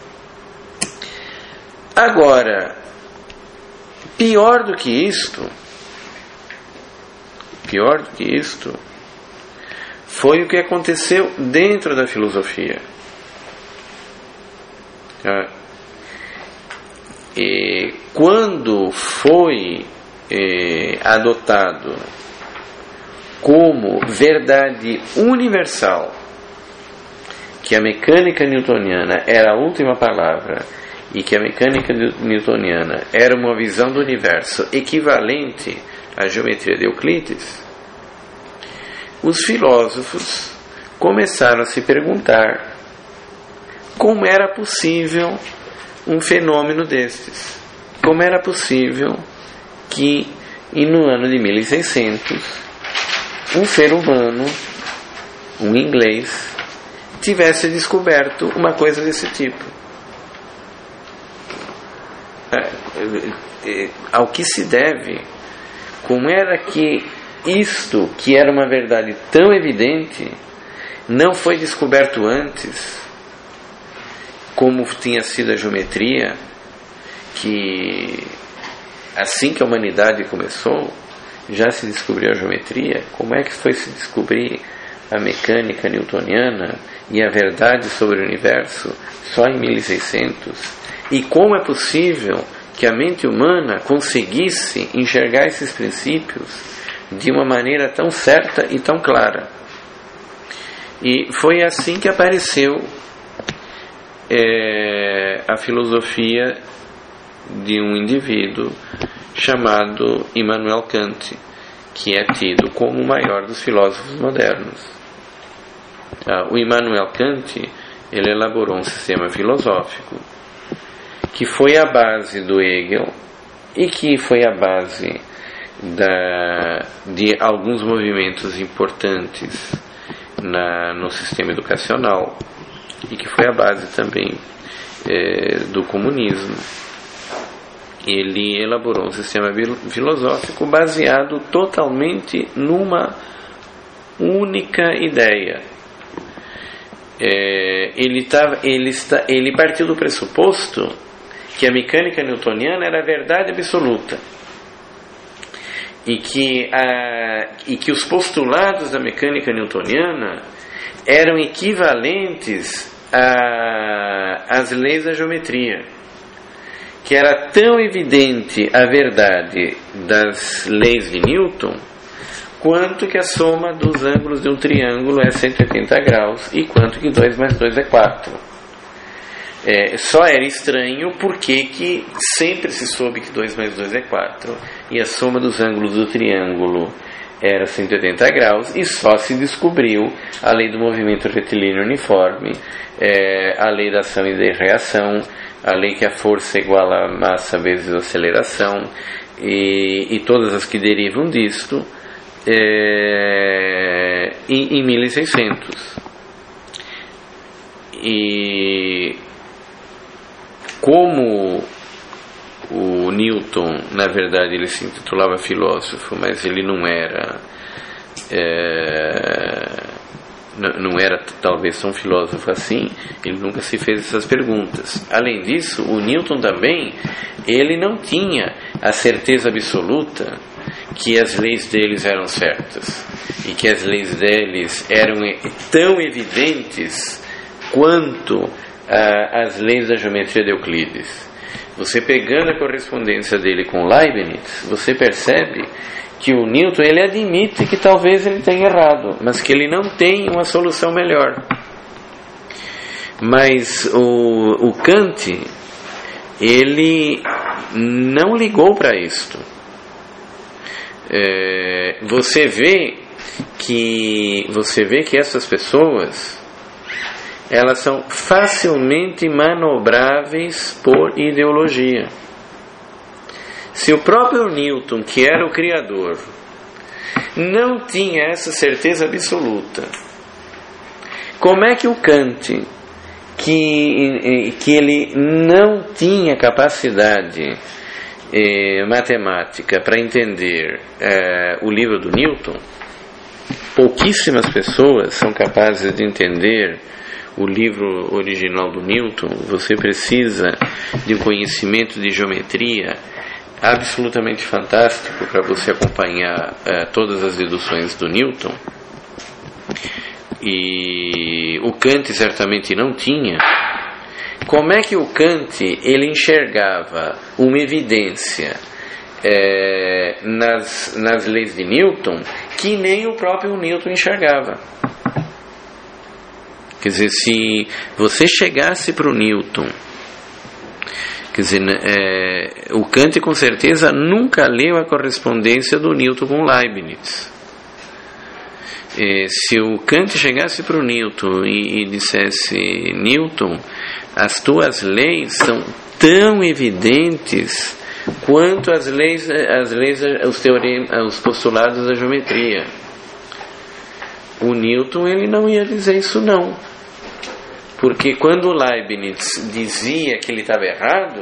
Agora, pior do que isto, pior do que isto, foi o que aconteceu dentro da filosofia. E quando foi eh, adotado como verdade universal que a mecânica newtoniana era a última palavra e que a mecânica newtoniana era uma visão do universo equivalente à geometria de Euclides, os filósofos começaram a se perguntar como era possível um fenômeno destes. Como era possível que, no ano de mil e seiscentos, um ser humano, um inglês, tivesse descoberto uma coisa desse tipo. Ao que se deve? Como era que isto, que era uma verdade tão evidente, não foi descoberto antes? Como tinha sido a geometria, que assim que a humanidade começou, já se descobriu a geometria. Como é que foi se descobrir a mecânica newtoniana e a verdade sobre o universo só em mil e seiscentos? E como é possível que a mente humana conseguisse enxergar esses princípios de uma maneira tão certa e tão clara? E foi assim que apareceu É a filosofia de um indivíduo chamado Immanuel Kant, que é tido como o maior dos filósofos modernos. O Immanuel Kant, ele elaborou um sistema filosófico que foi a base do Hegel e que foi a base da, de alguns movimentos importantes na, no sistema educacional, e que foi a base também é, do comunismo. Ele elaborou um sistema filosófico baseado totalmente numa única ideia. É, ele, tava, ele, está, ele partiu do pressuposto que a mecânica newtoniana era a verdade absoluta e que, a, e que os postulados da mecânica newtoniana eram equivalentes às leis da geometria, que era tão evidente a verdade das leis de Newton quanto que a soma dos ângulos de um triângulo é cento e oitenta graus e quanto que dois mais dois é quatro. É, só era estranho porque que sempre se soube que dois mais dois é quatro e a soma dos ângulos do triângulo era cento e oitenta graus, e só se descobriu a lei do movimento retilíneo uniforme, é, a lei da ação e da reação, a lei que a força é igual a massa vezes a aceleração, e, e todas as que derivam disto, é, em, em mil e seiscentos. E como o Newton, na verdade, ele se intitulava filósofo, mas ele não era é, não, não era talvez tão filósofo assim, ele nunca se fez essas perguntas. Além disso, o Newton também, ele não tinha a certeza absoluta que as leis deles eram certas e que as leis deles eram tão evidentes quanto ah, as leis da geometria de Euclides. Você pegando a correspondência dele com Leibniz, você percebe que o Newton, ele admite que talvez ele tenha errado, mas que ele não tem uma solução melhor. Mas o, o Kant, ele não ligou para isto. É, você vê que você vê que essas pessoas, elas são facilmente manobráveis por ideologia. Se o próprio Newton, que era o criador, não tinha essa certeza absoluta, como é que o Kant, que, que ele não tinha capacidade eh, matemática para entender eh, o livro do Newton, pouquíssimas pessoas são capazes de entender o livro original do Newton. Você precisa de um conhecimento de geometria absolutamente fantástico para você acompanhar uh, todas as deduções do Newton, e o Kant certamente não tinha. Como é que o Kant, ele enxergava uma evidência é, nas, nas leis de Newton que nem o próprio Newton enxergava? Quer dizer, se você chegasse para o Newton, quer dizer, é, o Kant com certeza nunca leu a correspondência do Newton com Leibniz. É, se o Kant chegasse para o Newton e, e dissesse: Newton, as tuas leis são tão evidentes quanto as leis, as leis, os, teoremas, os postulados da geometria. O Newton, ele não ia dizer isso não, porque quando Leibniz dizia que ele estava errado,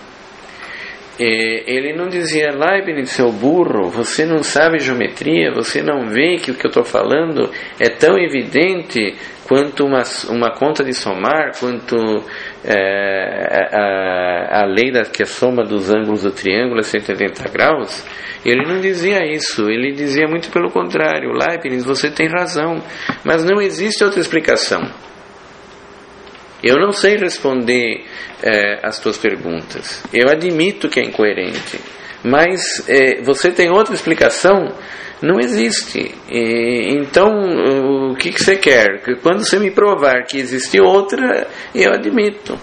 ele não dizia: Leibniz, seu burro, você não sabe geometria, você não vê que o que eu estou falando é tão evidente quanto uma, uma conta de somar, quanto é, a, a lei da que a soma dos ângulos do triângulo é cento e oitenta graus. Ele não dizia isso, ele dizia muito pelo contrário: Leibniz, você tem razão, mas não existe outra explicação. Eu não sei responder é, as tuas perguntas, eu admito que é incoerente, mas é, você tem outra explicação? Não existe. E, então o que, que você quer? Que quando você me provar que existe outra, eu admito.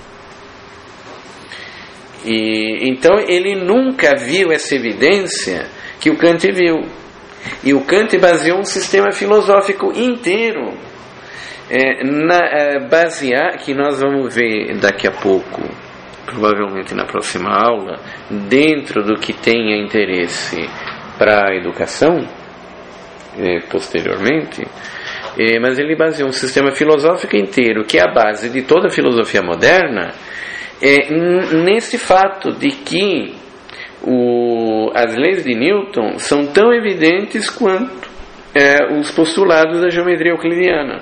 E, então ele nunca viu essa evidência que o Kant viu, e o Kant baseou um sistema filosófico inteiro é, na, é, basear, que nós vamos ver daqui a pouco, provavelmente na próxima aula, dentro do que tenha interesse para a educação é, posteriormente, é, mas ele baseou um sistema filosófico inteiro, que é a base de toda a filosofia moderna, é, nesse fato de que o, as leis de Newton são tão evidentes quanto é, os postulados da geometria euclidiana.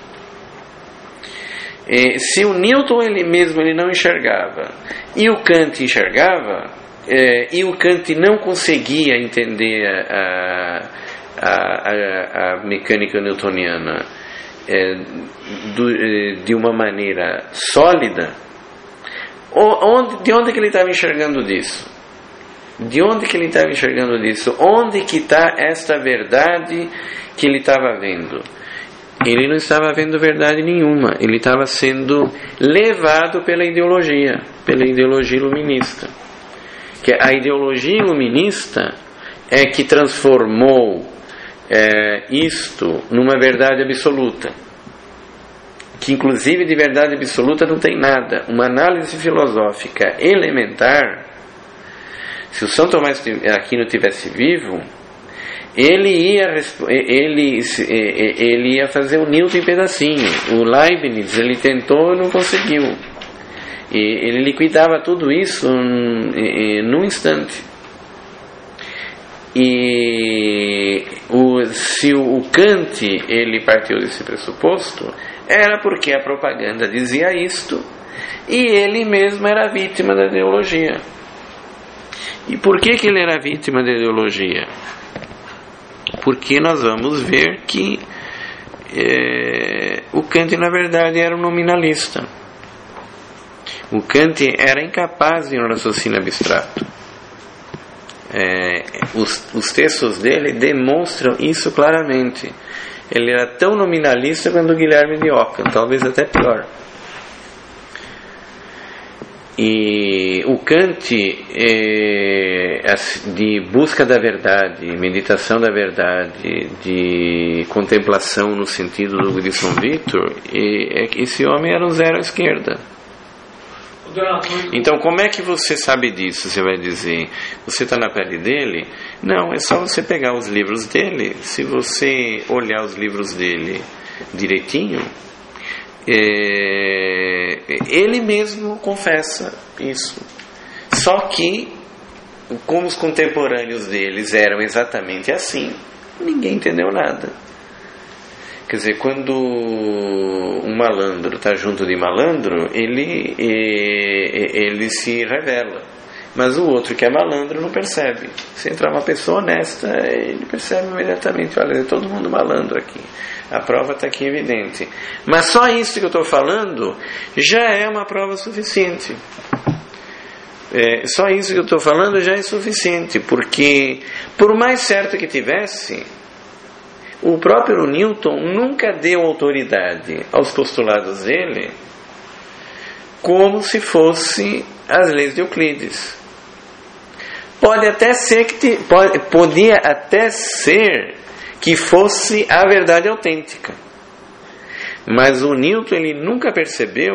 É, se o Newton ele mesmo ele não enxergava e o Kant enxergava, é, e o Kant não conseguia entender a, a, a, a mecânica newtoniana é, do, de uma maneira sólida, onde, de onde que ele estava enxergando disso? De onde que ele estava enxergando disso? Onde que está esta verdade que ele estava vendo? Ele não estava vendo verdade nenhuma, ele estava sendo levado pela ideologia, pela ideologia iluminista. Que a ideologia iluminista é que transformou é, isto numa verdade absoluta, que inclusive de verdade absoluta não tem nada. Uma análise filosófica elementar, se o São Tomás Aquino tivesse vivo, ele ia, ele, ele ia fazer o Newton em pedacinho. O Leibniz, ele tentou e não conseguiu. E ele liquidava tudo isso num instante. E o, se o Kant ele partiu desse pressuposto, era porque a propaganda dizia isto e ele mesmo era vítima da ideologia. E por que que ele era vítima da ideologia? Porque nós vamos ver que é, o Kant na verdade era um nominalista. O Kant era incapaz de um raciocínio abstrato. É, os, os textos dele demonstram isso claramente. Ele era tão nominalista quanto o Guilherme de Ockham, talvez até pior. E o Kant, é, de busca da verdade, meditação da verdade, de contemplação no sentido do de São Vítor, é, esse homem era um zero à esquerda. Então, como é que você sabe disso? Você vai dizer, você está na pele dele? Não, é só você pegar os livros dele. Se você olhar os livros dele direitinho, é, ele mesmo confessa isso. Só que, como os contemporâneos deles eram exatamente assim, ninguém entendeu nada. Quer dizer, quando um malandro está junto de malandro, ele, ele se revela. Mas o outro que é malandro não percebe. Se entrar uma pessoa honesta, ele percebe imediatamente. Olha, é todo mundo malandro aqui. A prova está aqui evidente. Mas só isso que eu estou falando já é uma prova suficiente. É, só isso que eu estou falando já é suficiente. Porque, por mais certo que tivesse, o próprio Newton nunca deu autoridade aos postulados dele como se fosse as leis de Euclides. Pode até ser que te, pode, podia até ser que fosse a verdade autêntica, mas o Newton ele nunca percebeu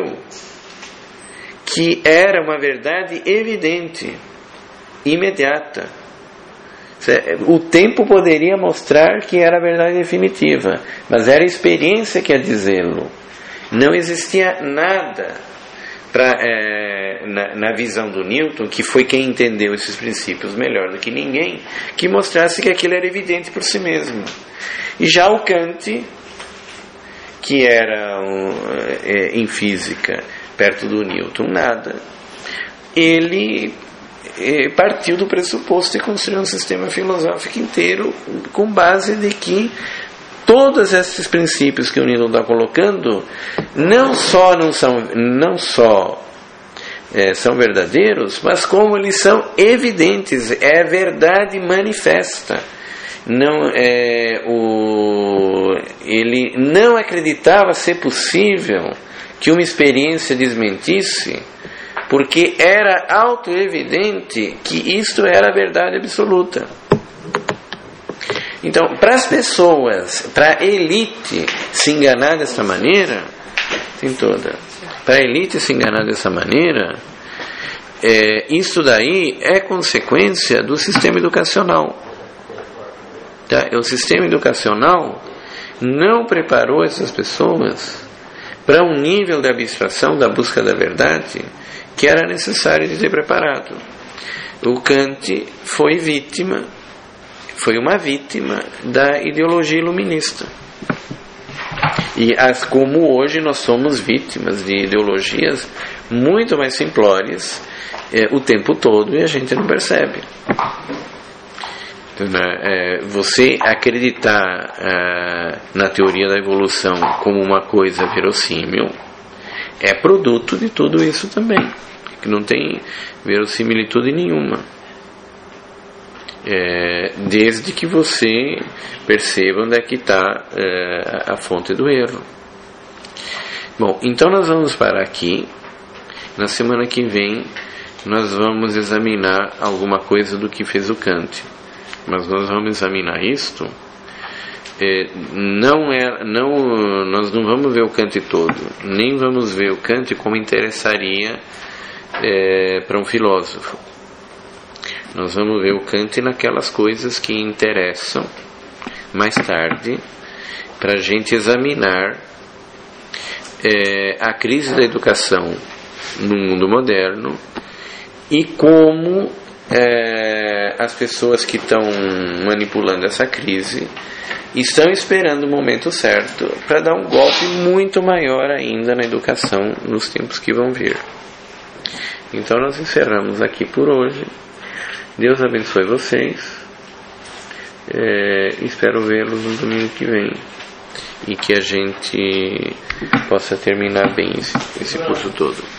que era uma verdade evidente, imediata. O tempo poderia mostrar que era a verdade definitiva, mas era a experiência que ia dizê-lo. Não existia nada pra, é, na, na visão do Newton, que foi quem entendeu esses princípios melhor do que ninguém, que mostrasse que aquilo era evidente por si mesmo. E já o Kant, que era um, é, em física perto do Newton nada, ele partiu do pressuposto de construir um sistema filosófico inteiro com base de que todos esses princípios que o Newton está colocando não só não são não só é, são verdadeiros, mas como eles são evidentes, é verdade manifesta. Não é o ele não acreditava ser possível que uma experiência desmentisse, porque era auto-evidente que isto era a verdade absoluta. Então, para as pessoas, para a elite se enganar dessa maneira, tem toda, para a elite se enganar dessa maneira, é, isso daí é consequência do sistema educacional. Tá? O sistema educacional não preparou essas pessoas para um nível de abstração da busca da verdade que era necessário de ter preparado. O Kant foi vítima, foi uma vítima da ideologia iluminista. E as, como hoje nós somos vítimas de ideologias muito mais simplórias é, o tempo todo e a gente não percebe. Então, é, você acreditar é, na teoria da evolução como uma coisa verossímil é produto de tudo isso também, que não tem verossimilitude nenhuma, é, desde que você perceba onde é que está é, a fonte do erro. Bom, então nós vamos parar aqui. Na semana que vem nós vamos examinar alguma coisa do que fez o Kant, mas nós vamos examinar isto é, não é, não, nós não vamos ver o Kant todo, nem vamos ver o Kant como interessaria é, para um filósofo. Nós vamos ver o Kant naquelas coisas que interessam mais tarde para a gente examinar é, a crise da educação no mundo moderno e como é, as pessoas que estão manipulando essa crise estão esperando o momento certo para dar um golpe muito maior ainda na educação nos tempos que vão vir. Então nós encerramos aqui por hoje. Deus abençoe vocês. É, espero vê-los no domingo que vem e que a gente possa terminar bem esse, esse curso todo.